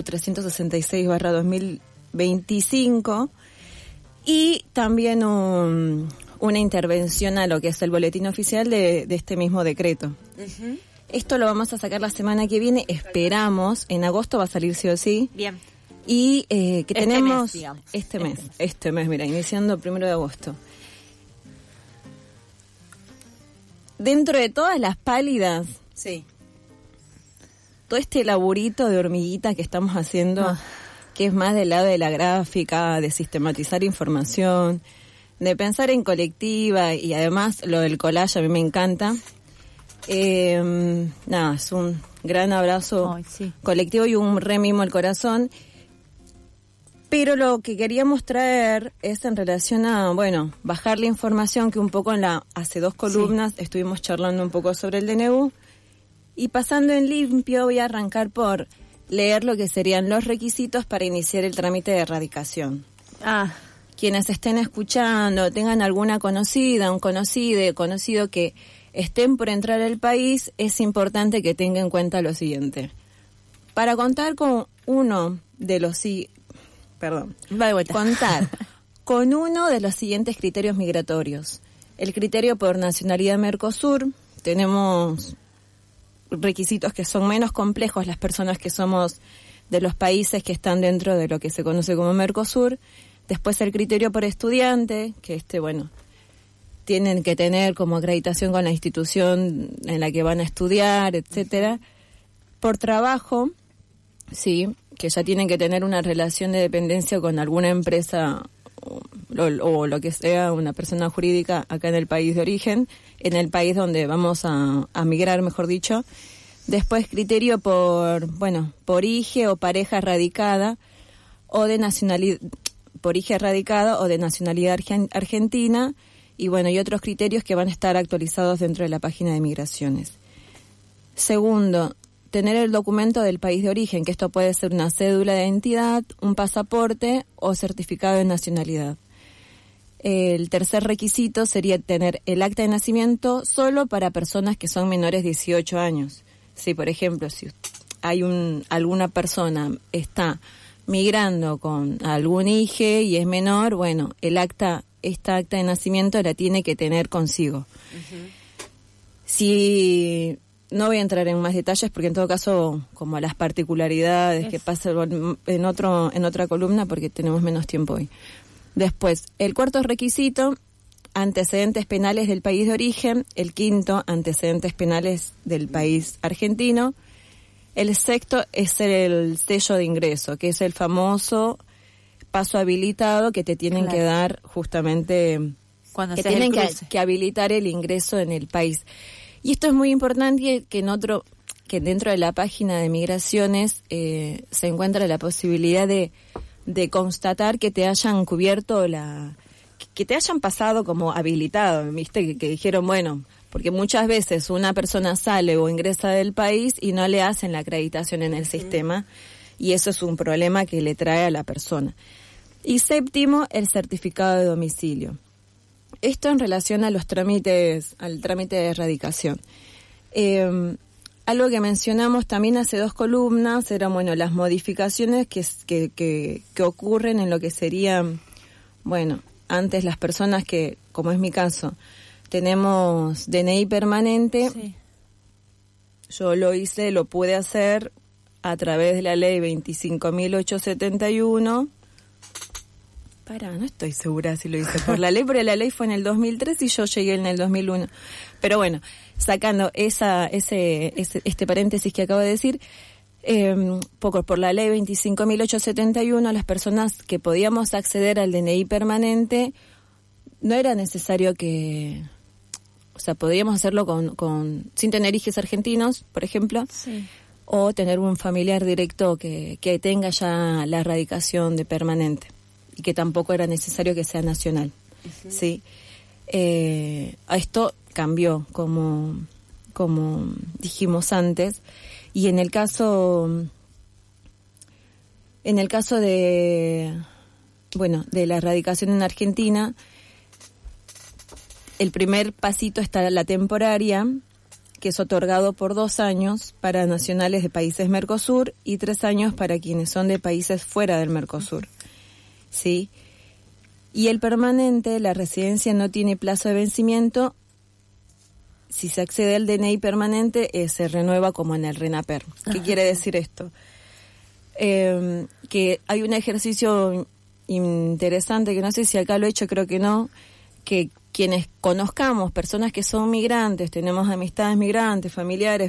366/2025 y también una intervención a lo que es el boletín oficial de este mismo decreto. Uh-huh. Esto lo vamos a sacar la semana que viene, esperamos, en agosto va a salir sí o sí. Bien. Y que tenemos este mes, mira, iniciando 1 de agosto. Dentro de todas las pálidas, sí, todo este laburito de hormiguita que estamos haciendo, que es más del lado de la gráfica, de sistematizar información, de pensar en colectiva y además lo del collage a mí me encanta. Nada, es un gran abrazo colectivo y un remimo al corazón. Pero lo que queríamos traer es en relación a, bueno, bajar la información que un poco hace 2 columnas estuvimos charlando un poco sobre el DNU y pasando en limpio voy a arrancar por leer lo que serían los requisitos para iniciar el trámite de erradicación. Quienes estén escuchando, tengan alguna conocida, un conocido que estén por entrar al país, es importante que tengan en cuenta lo siguiente. Para contar con uno de los contar con uno de los siguientes criterios migratorios. El criterio por nacionalidad Mercosur, tenemos requisitos que son menos complejos las personas que somos de los países que están dentro de lo que se conoce como Mercosur. Después el criterio por estudiante, que tienen que tener como acreditación con la institución en la que van a estudiar, etcétera. Por trabajo, sí, que ya tienen que tener una relación de dependencia con alguna empresa o lo que sea, una persona jurídica acá en el país de origen, en el país donde vamos a migrar, mejor dicho. Después criterio por IGE o pareja radicada o de nacionalidad, por IGE radicada o de nacionalidad argentina, y y otros criterios que van a estar actualizados dentro de la página de migraciones. Segundo, tener el documento del país de origen, que esto puede ser una cédula de identidad, un pasaporte o certificado de nacionalidad. El tercer requisito sería tener el acta de nacimiento solo para personas que son menores de 18 años. Si, por ejemplo, si hay alguna persona está migrando con algún IGE y es menor, esta acta de nacimiento la tiene que tener consigo. Uh-huh. No voy a entrar en más detalles porque en todo caso, como las particularidades que pasa en otra columna porque tenemos menos tiempo hoy. Después, el cuarto requisito, antecedentes penales del país de origen. El quinto, antecedentes penales del país argentino. El sexto es el sello de ingreso, que es el famoso paso habilitado que te tienen que dar justamente cuando que tienen que habilitar el ingreso en el país. Y esto es muy importante que dentro de la página de migraciones se encuentra la posibilidad de constatar que te hayan cubierto que te hayan pasado como habilitado, ¿viste? Que dijeron, porque muchas veces una persona sale o ingresa del país y no le hacen la acreditación en el sistema, y eso es un problema que le trae a la persona. Y séptimo, el certificado de domicilio. Esto en relación a al trámite de erradicación. Algo que mencionamos también hace 2 columnas eran, las modificaciones que ocurren en lo que serían, antes las personas que, como es mi caso, tenemos DNI permanente. Sí. Yo lo pude hacer a través de la ley 25.871. No estoy segura si lo hice por la ley, pero la ley fue en el 2003 y yo llegué en el 2001. Pero sacando este paréntesis que acabo de decir, por la ley 25.871, las personas que podíamos acceder al DNI permanente, no era necesario podíamos hacerlo sin tener IGES argentinos, por ejemplo, o tener un familiar directo que tenga ya la erradicación de permanente, y que tampoco era necesario que sea nacional. Uh-huh. ¿Sí? Esto cambió, como dijimos antes, y en el caso de la erradicación en Argentina, el primer pasito está la temporaria, que es otorgado por 2 años para nacionales de países Mercosur y 3 años para quienes son de países fuera del Mercosur. ¿Sí? Y el permanente, la residencia no tiene plazo de vencimiento. Si se accede al DNI permanente, se renueva como en el RENAPER. ¿Qué quiere decir esto? Que hay un ejercicio interesante, que no sé si acá lo he hecho, creo que no, que quienes conozcamos, personas que son migrantes, tenemos amistades migrantes, familiares,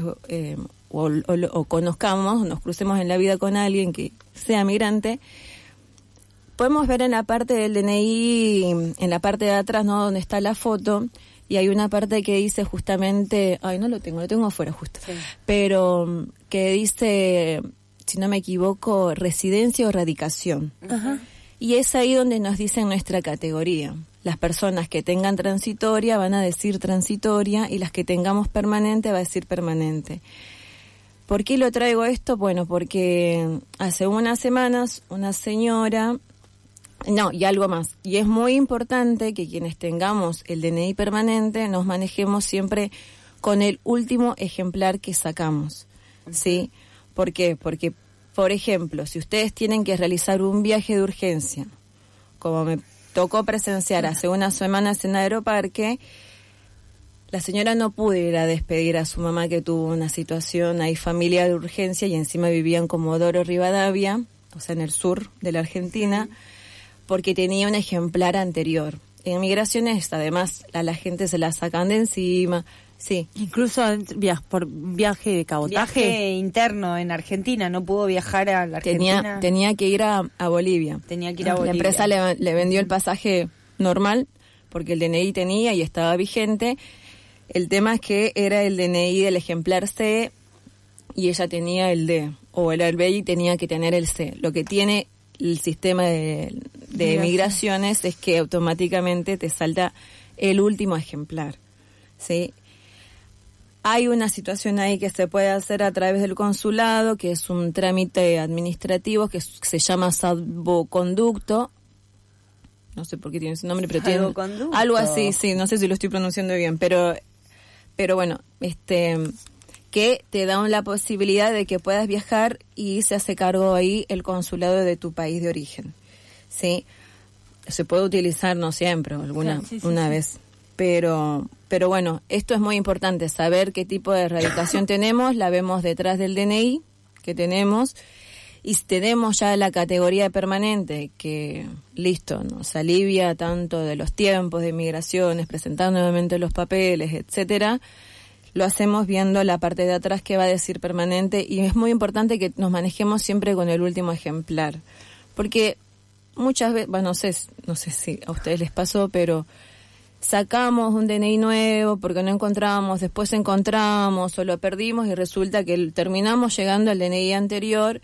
o conozcamos, nos crucemos en la vida con alguien que sea migrante, podemos ver en la parte del DNI, en la parte de atrás, ¿no?, donde está la foto, y hay una parte que dice justamente, no lo tengo afuera justo, sí, pero que dice, si no me equivoco, residencia o radicación. Ajá. Y es ahí donde nos dicen nuestra categoría. Las personas que tengan transitoria van a decir transitoria y las que tengamos permanente va a decir permanente. ¿Por qué lo traigo esto? Bueno, porque hace unas semanas una señora... y algo más. Y es muy importante que quienes tengamos el DNI permanente nos manejemos siempre con el último ejemplar que sacamos. ¿Sí? ¿Por qué? Porque, por ejemplo, si ustedes tienen que realizar un viaje de urgencia, como me tocó presenciar hace unas semanas en Aeroparque, la señora no pudo ir a despedir a su mamá que tuvo una situación ahí familiar de urgencia y encima vivía en Comodoro Rivadavia, o sea, en el sur de la Argentina, porque tenía un ejemplar anterior. En migraciones, además, a la gente se la sacan de encima. Sí. Incluso por viaje de cabotaje. Viaje interno en Argentina, no pudo viajar a la Argentina. Tenía que ir a Bolivia. Tenía que ir a Bolivia. La empresa le vendió el pasaje normal, porque el DNI tenía y estaba vigente. El tema es que era el DNI del ejemplar C y ella tenía el D, o era el B y tenía que tener el C. Lo que tiene el sistema de migraciones es que automáticamente te salta el último ejemplar, ¿sí? Hay una situación ahí que se puede hacer a través del consulado, que es un trámite administrativo que se llama salvoconducto. No sé por qué tiene ese nombre, pero tiene algo así, sí, no sé si lo estoy pronunciando bien, pero bueno, que te dan la posibilidad de que puedas viajar y se hace cargo ahí el consulado de tu país de origen, ¿sí? Se puede utilizar, no siempre, una vez, pero bueno, esto es muy importante, saber qué tipo de erradicación tenemos, la vemos detrás del DNI que tenemos, y si tenemos ya la categoría permanente, que listo, nos alivia tanto de los tiempos de migraciones, presentar nuevamente los papeles, etcétera, lo hacemos viendo la parte de atrás que va a decir permanente, y es muy importante que nos manejemos siempre con el último ejemplar, porque muchas veces, bueno, no sé si a ustedes les pasó, pero sacamos un DNI nuevo porque no encontramos, después encontramos o lo perdimos y resulta que terminamos llegando al DNI anterior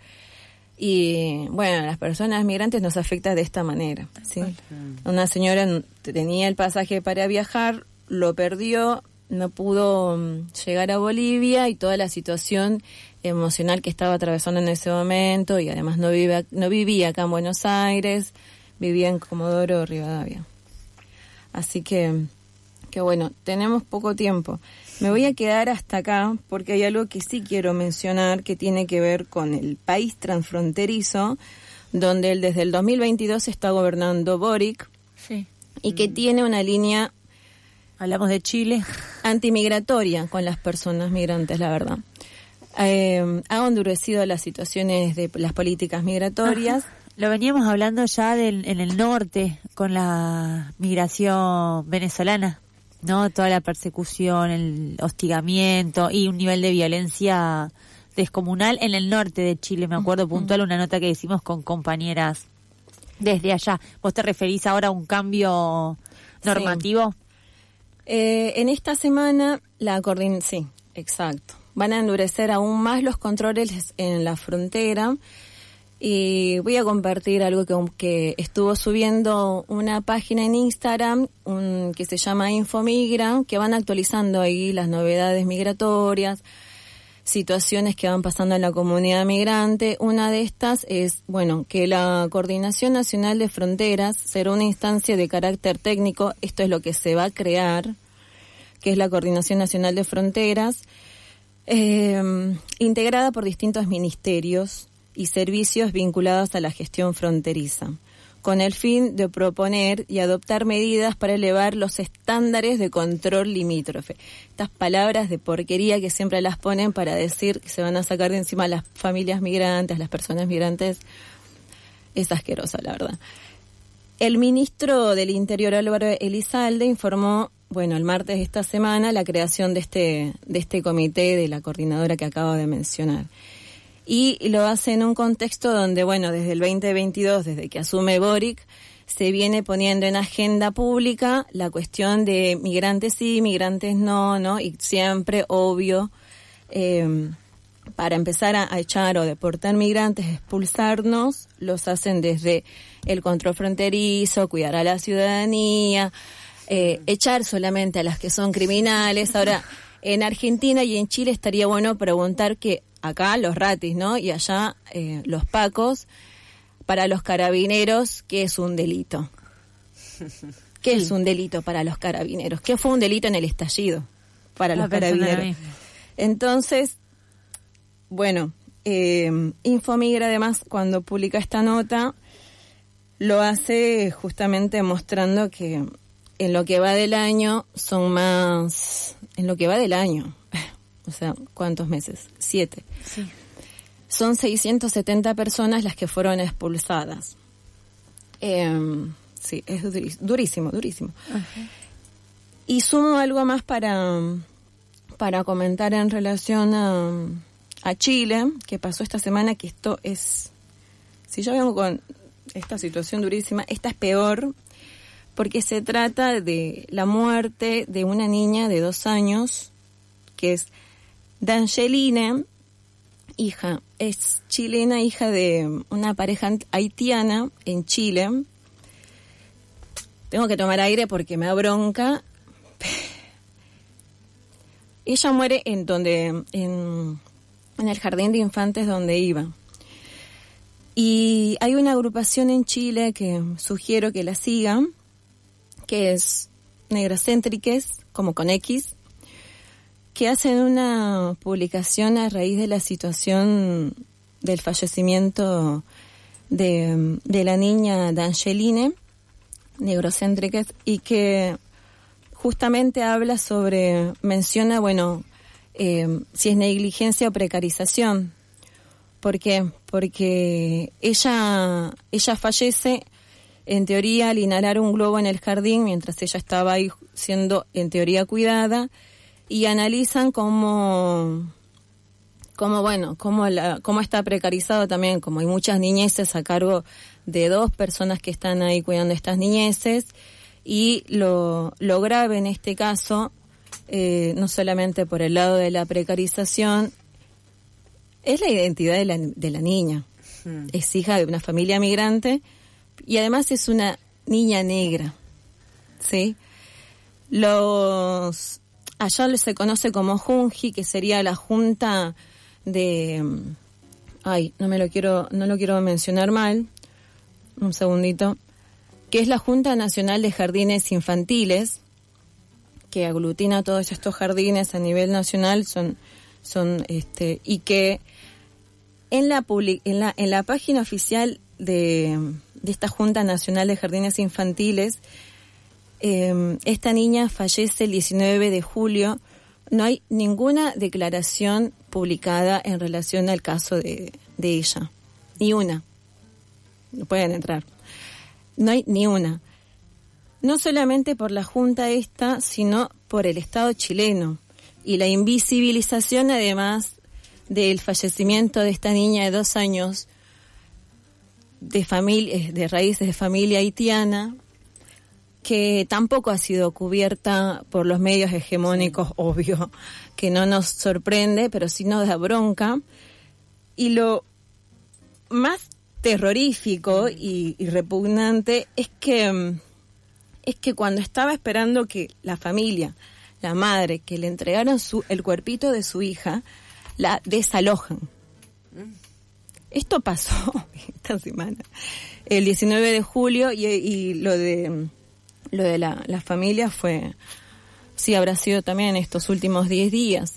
y, bueno, a las personas migrantes nos afecta de esta manera, ¿sí? Una señora tenía el pasaje para viajar, lo perdió, no pudo llegar a Bolivia y toda la situación emocional que estaba atravesando en ese momento, y además no vivía acá en Buenos Aires, vivía en Comodoro Rivadavia. Así que bueno, tenemos poco tiempo. Me voy a quedar hasta acá porque hay algo que sí quiero mencionar que tiene que ver con el país transfronterizo, donde desde el 2022 está gobernando Boric, sí, y que tiene una línea, hablamos de Chile, antimigratoria con las personas migrantes, la verdad. Ha endurecido las situaciones de las políticas migratorias. Ajá. Lo veníamos hablando ya en el norte con la migración venezolana, ¿no? Toda la persecución, el hostigamiento y un nivel de violencia descomunal en el norte de Chile. Me acuerdo puntual una nota que hicimos con compañeras desde allá. ¿Vos te referís ahora a un cambio normativo? Sí. En esta semana sí, exacto. Van a endurecer aún más los controles en la frontera. Y voy a compartir algo que estuvo subiendo una página en Instagram que se llama Infomigra, que van actualizando ahí las novedades migratorias, situaciones que van pasando en la comunidad migrante. Una de estas es, bueno, que la Coordinación Nacional de Fronteras será una instancia de carácter técnico, esto es lo que se va a crear, que es la Coordinación Nacional de Fronteras, integrada por distintos ministerios y servicios vinculados a la gestión fronteriza, con el fin de proponer y adoptar medidas para elevar los estándares de control limítrofe. Estas palabras de porquería que siempre las ponen para decir que se van a sacar de encima a las familias migrantes, las personas migrantes, es asquerosa, la verdad. El ministro del Interior, Álvaro Elizalde, informó, el martes de esta semana, la creación de este comité de la coordinadora que acabo de mencionar. Y lo hace en un contexto donde, desde el 2022, desde que asume Boric, se viene poniendo en agenda pública la cuestión de migrantes sí, migrantes no, y siempre, obvio, para empezar a echar o deportar migrantes, expulsarnos, los hacen desde el control fronterizo, cuidar a la ciudadanía, echar solamente a las que son criminales. Ahora, en Argentina y en Chile estaría bueno preguntar que acá los ratis, ¿no? Y allá los pacos, para los carabineros, ¿qué es un delito? ¿Qué es un delito para los carabineros? ¿Qué fue un delito en el estallido para los carabineros? Entonces, Infomigra además cuando publica esta nota lo hace justamente mostrando que en lo que va del año o sea, ¿cuántos meses? 7. Sí. Son 670 personas las que fueron expulsadas. Sí, es durísimo. Okay. Y sumo algo más para comentar en relación a Chile, que pasó esta semana, que esto es... Si yo vengo con esta situación durísima, esta es peor, porque se trata de la muerte de una niña de 2 años, que es Dangeline, es chilena, hija de una pareja haitiana en Chile. Tengo que tomar aire porque me da bronca. Ella muere en el jardín de infantes donde iba. Y hay una agrupación en Chile que sugiero que la sigan, que es Negrocéntriques, como con X, que hacen una publicación a raíz de la situación del fallecimiento de la niña Dangeline, Negrocéntriques, y que justamente menciona, si es negligencia o precarización. ¿Por qué? Porque ella fallece, en teoría, al inhalar un globo en el jardín, mientras ella estaba ahí siendo, en teoría, cuidada, y analizan cómo está precarizado también, como hay muchas niñeces a cargo de 2 personas que están ahí cuidando estas niñeces, y lo grave en este caso, no solamente por el lado de la precarización, es la identidad de la niña. Es hija de una familia migrante y además es una niña negra, ¿sí? Allá se conoce como Junji, que sería la junta de... no lo quiero mencionar mal, un segundito, que es la Junta Nacional de Jardines Infantiles, que aglutina todos estos jardines a nivel nacional, y que en la página oficial de esta Junta Nacional de Jardines Infantiles, esta niña fallece el 19 de julio. No hay ninguna declaración publicada en relación al caso de ella. Ni una. No pueden entrar. No hay ni una. No solamente por la Junta esta, sino por el Estado chileno. Y la invisibilización, además, del fallecimiento de esta niña de 2 años, de raíces de familia haitiana, que tampoco ha sido cubierta por los medios hegemónicos, obvio, que no nos sorprende, pero sí nos da bronca. Y lo más terrorífico y repugnante es que cuando estaba esperando que la familia, la madre, que le entregaran el cuerpito de su hija, la desalojan. Esto pasó esta semana, el 19 de julio, y lo de la familia fue si habrá sido también en estos últimos 10 días.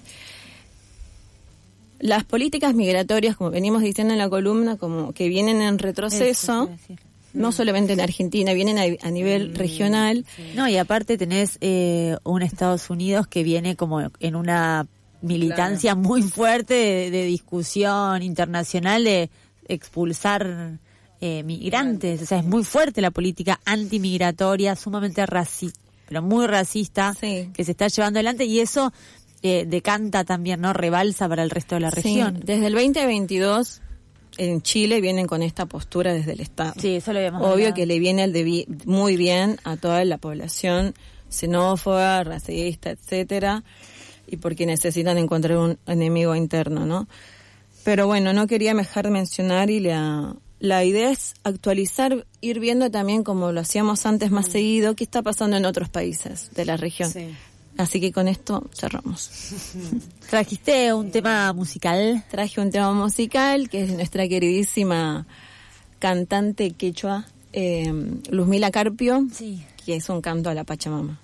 Las políticas migratorias, como venimos diciendo en la columna, como que vienen en retroceso, no solamente en Argentina, vienen a nivel regional. No, y aparte tenés un Estados Unidos que viene como en una militancia muy fuerte de discusión internacional de expulsar migrantes. O sea, es muy fuerte la política antimigratoria, sumamente racista, pero muy racista, que se está llevando adelante, y eso decanta también, ¿no? Rebalsa para el resto de la región. Desde el 2022 en Chile vienen con esta postura desde el Estado. Sí, eso lo habíamos Obvio hablado. que le viene muy bien a toda la población xenófoba, racista, etcétera, y porque necesitan encontrar un enemigo interno, ¿no? Pero bueno, no quería dejar de mencionar, y la idea es actualizar, ir viendo también, como lo hacíamos antes más seguido, qué está pasando en otros países de la región. Sí. Así que con esto cerramos. ¿Trajiste un tema musical? Traje un tema musical que es de nuestra queridísima cantante quechua, Luzmila Carpio, que es un canto a la Pachamama.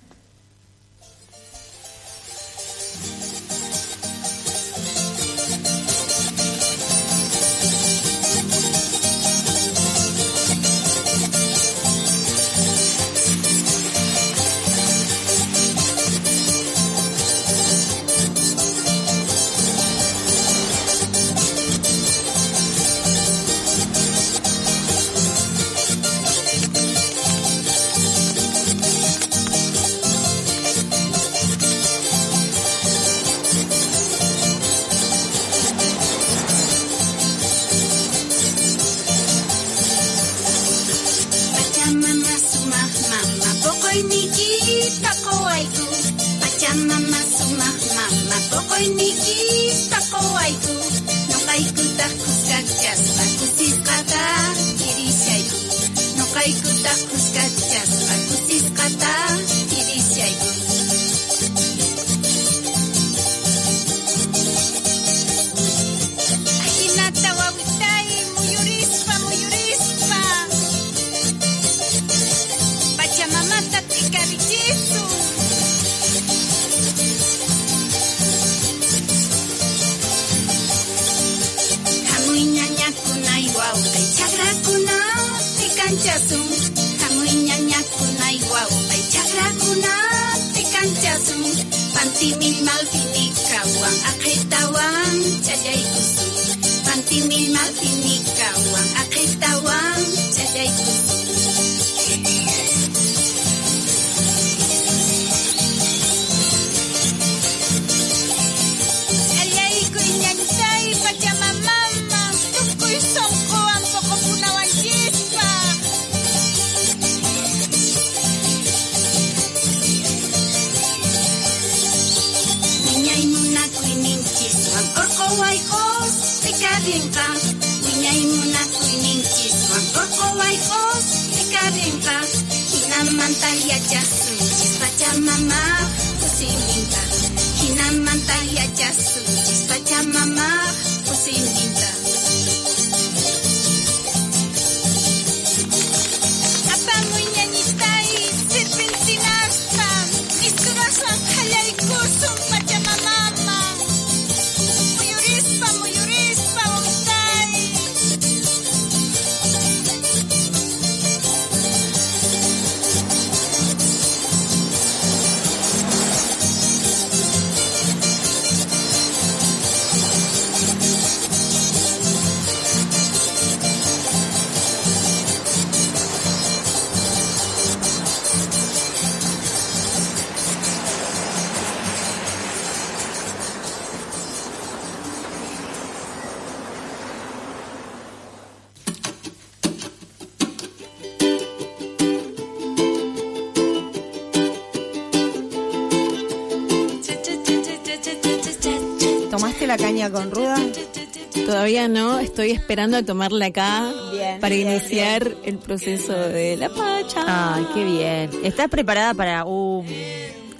¿Tomaste la caña con ruda? Todavía no, estoy esperando a tomarla acá para iniciar el proceso de la pacha. Ay, qué bien. ¿Estás preparada para un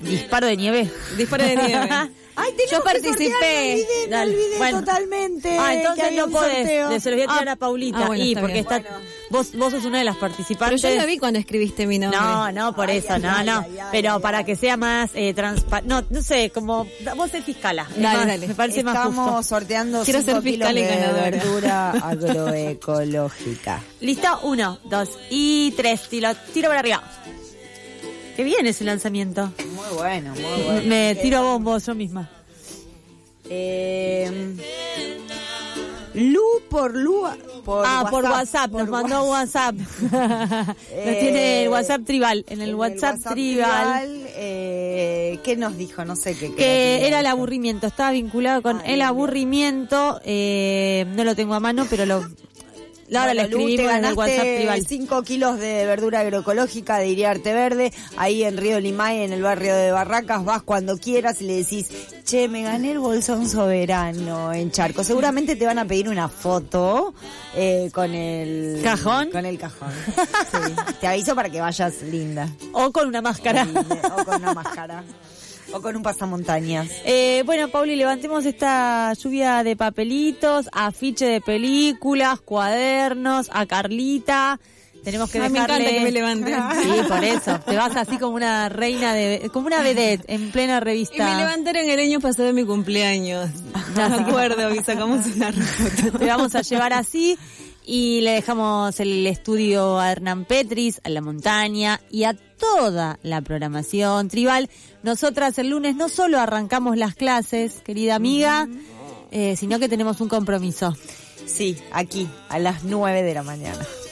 Disparo de nieve. Disparo de nieve. Ay, yo participé. Me olvidé Bueno. totalmente. Entonces no podés. Se los voy a tirar a Paulita. Bueno, y está porque bien. vos sos una de las participantes. Pero yo la vi cuando escribiste mi nombre. No, por eso, no. Pero para que sea más transparente. No sé, como vos sos fiscala. Dale. Me parece más Estamos justo. sorteando Quiero 5 ser kilos fiscal y de ganadora. verdura agroecológica. ¿Listo? 1, 2 y 3. Tiro para arriba. Qué bien ese lanzamiento. Muy bueno. Me tiro a bombos yo misma. Lu por WhatsApp. Nos mandó WhatsApp. Nos tiene el WhatsApp tribal. En el WhatsApp tribal. ¿Qué nos dijo? No sé qué. Que era el aburrimiento. Estaba vinculado con el aburrimiento. No lo tengo a mano, pero ahora lo escribimos en el WhatsApp tribal. 5 kilos de verdura agroecológica de Iriarte Verde, ahí en Río Limay, en el barrio de Barracas. Vas cuando quieras y le decís, che, me gané el bolsón soberano en Charco. Seguramente te van a pedir una foto con el cajón. Con el cajón. Sí. Te aviso para que vayas linda. O con una máscara. O con una máscara. O con un pasamontañas. Bueno, Pauli, levantemos esta lluvia de papelitos, afiche de películas, cuadernos, a Carlita. Tenemos que dejarle... Me encanta que me levanten. Sí, por eso. Te vas así como una reina como una vedette en plena revista. Y me levantaron el año pasado de mi cumpleaños. No me acuerdo y sacamos una foto. Te vamos a llevar así. Y le dejamos el estudio a Hernán Petris, a La Montaña y a toda la programación tribal. Nosotras el lunes no solo arrancamos las clases, querida amiga, sino que tenemos un compromiso. Sí, aquí, a las 9 de la mañana.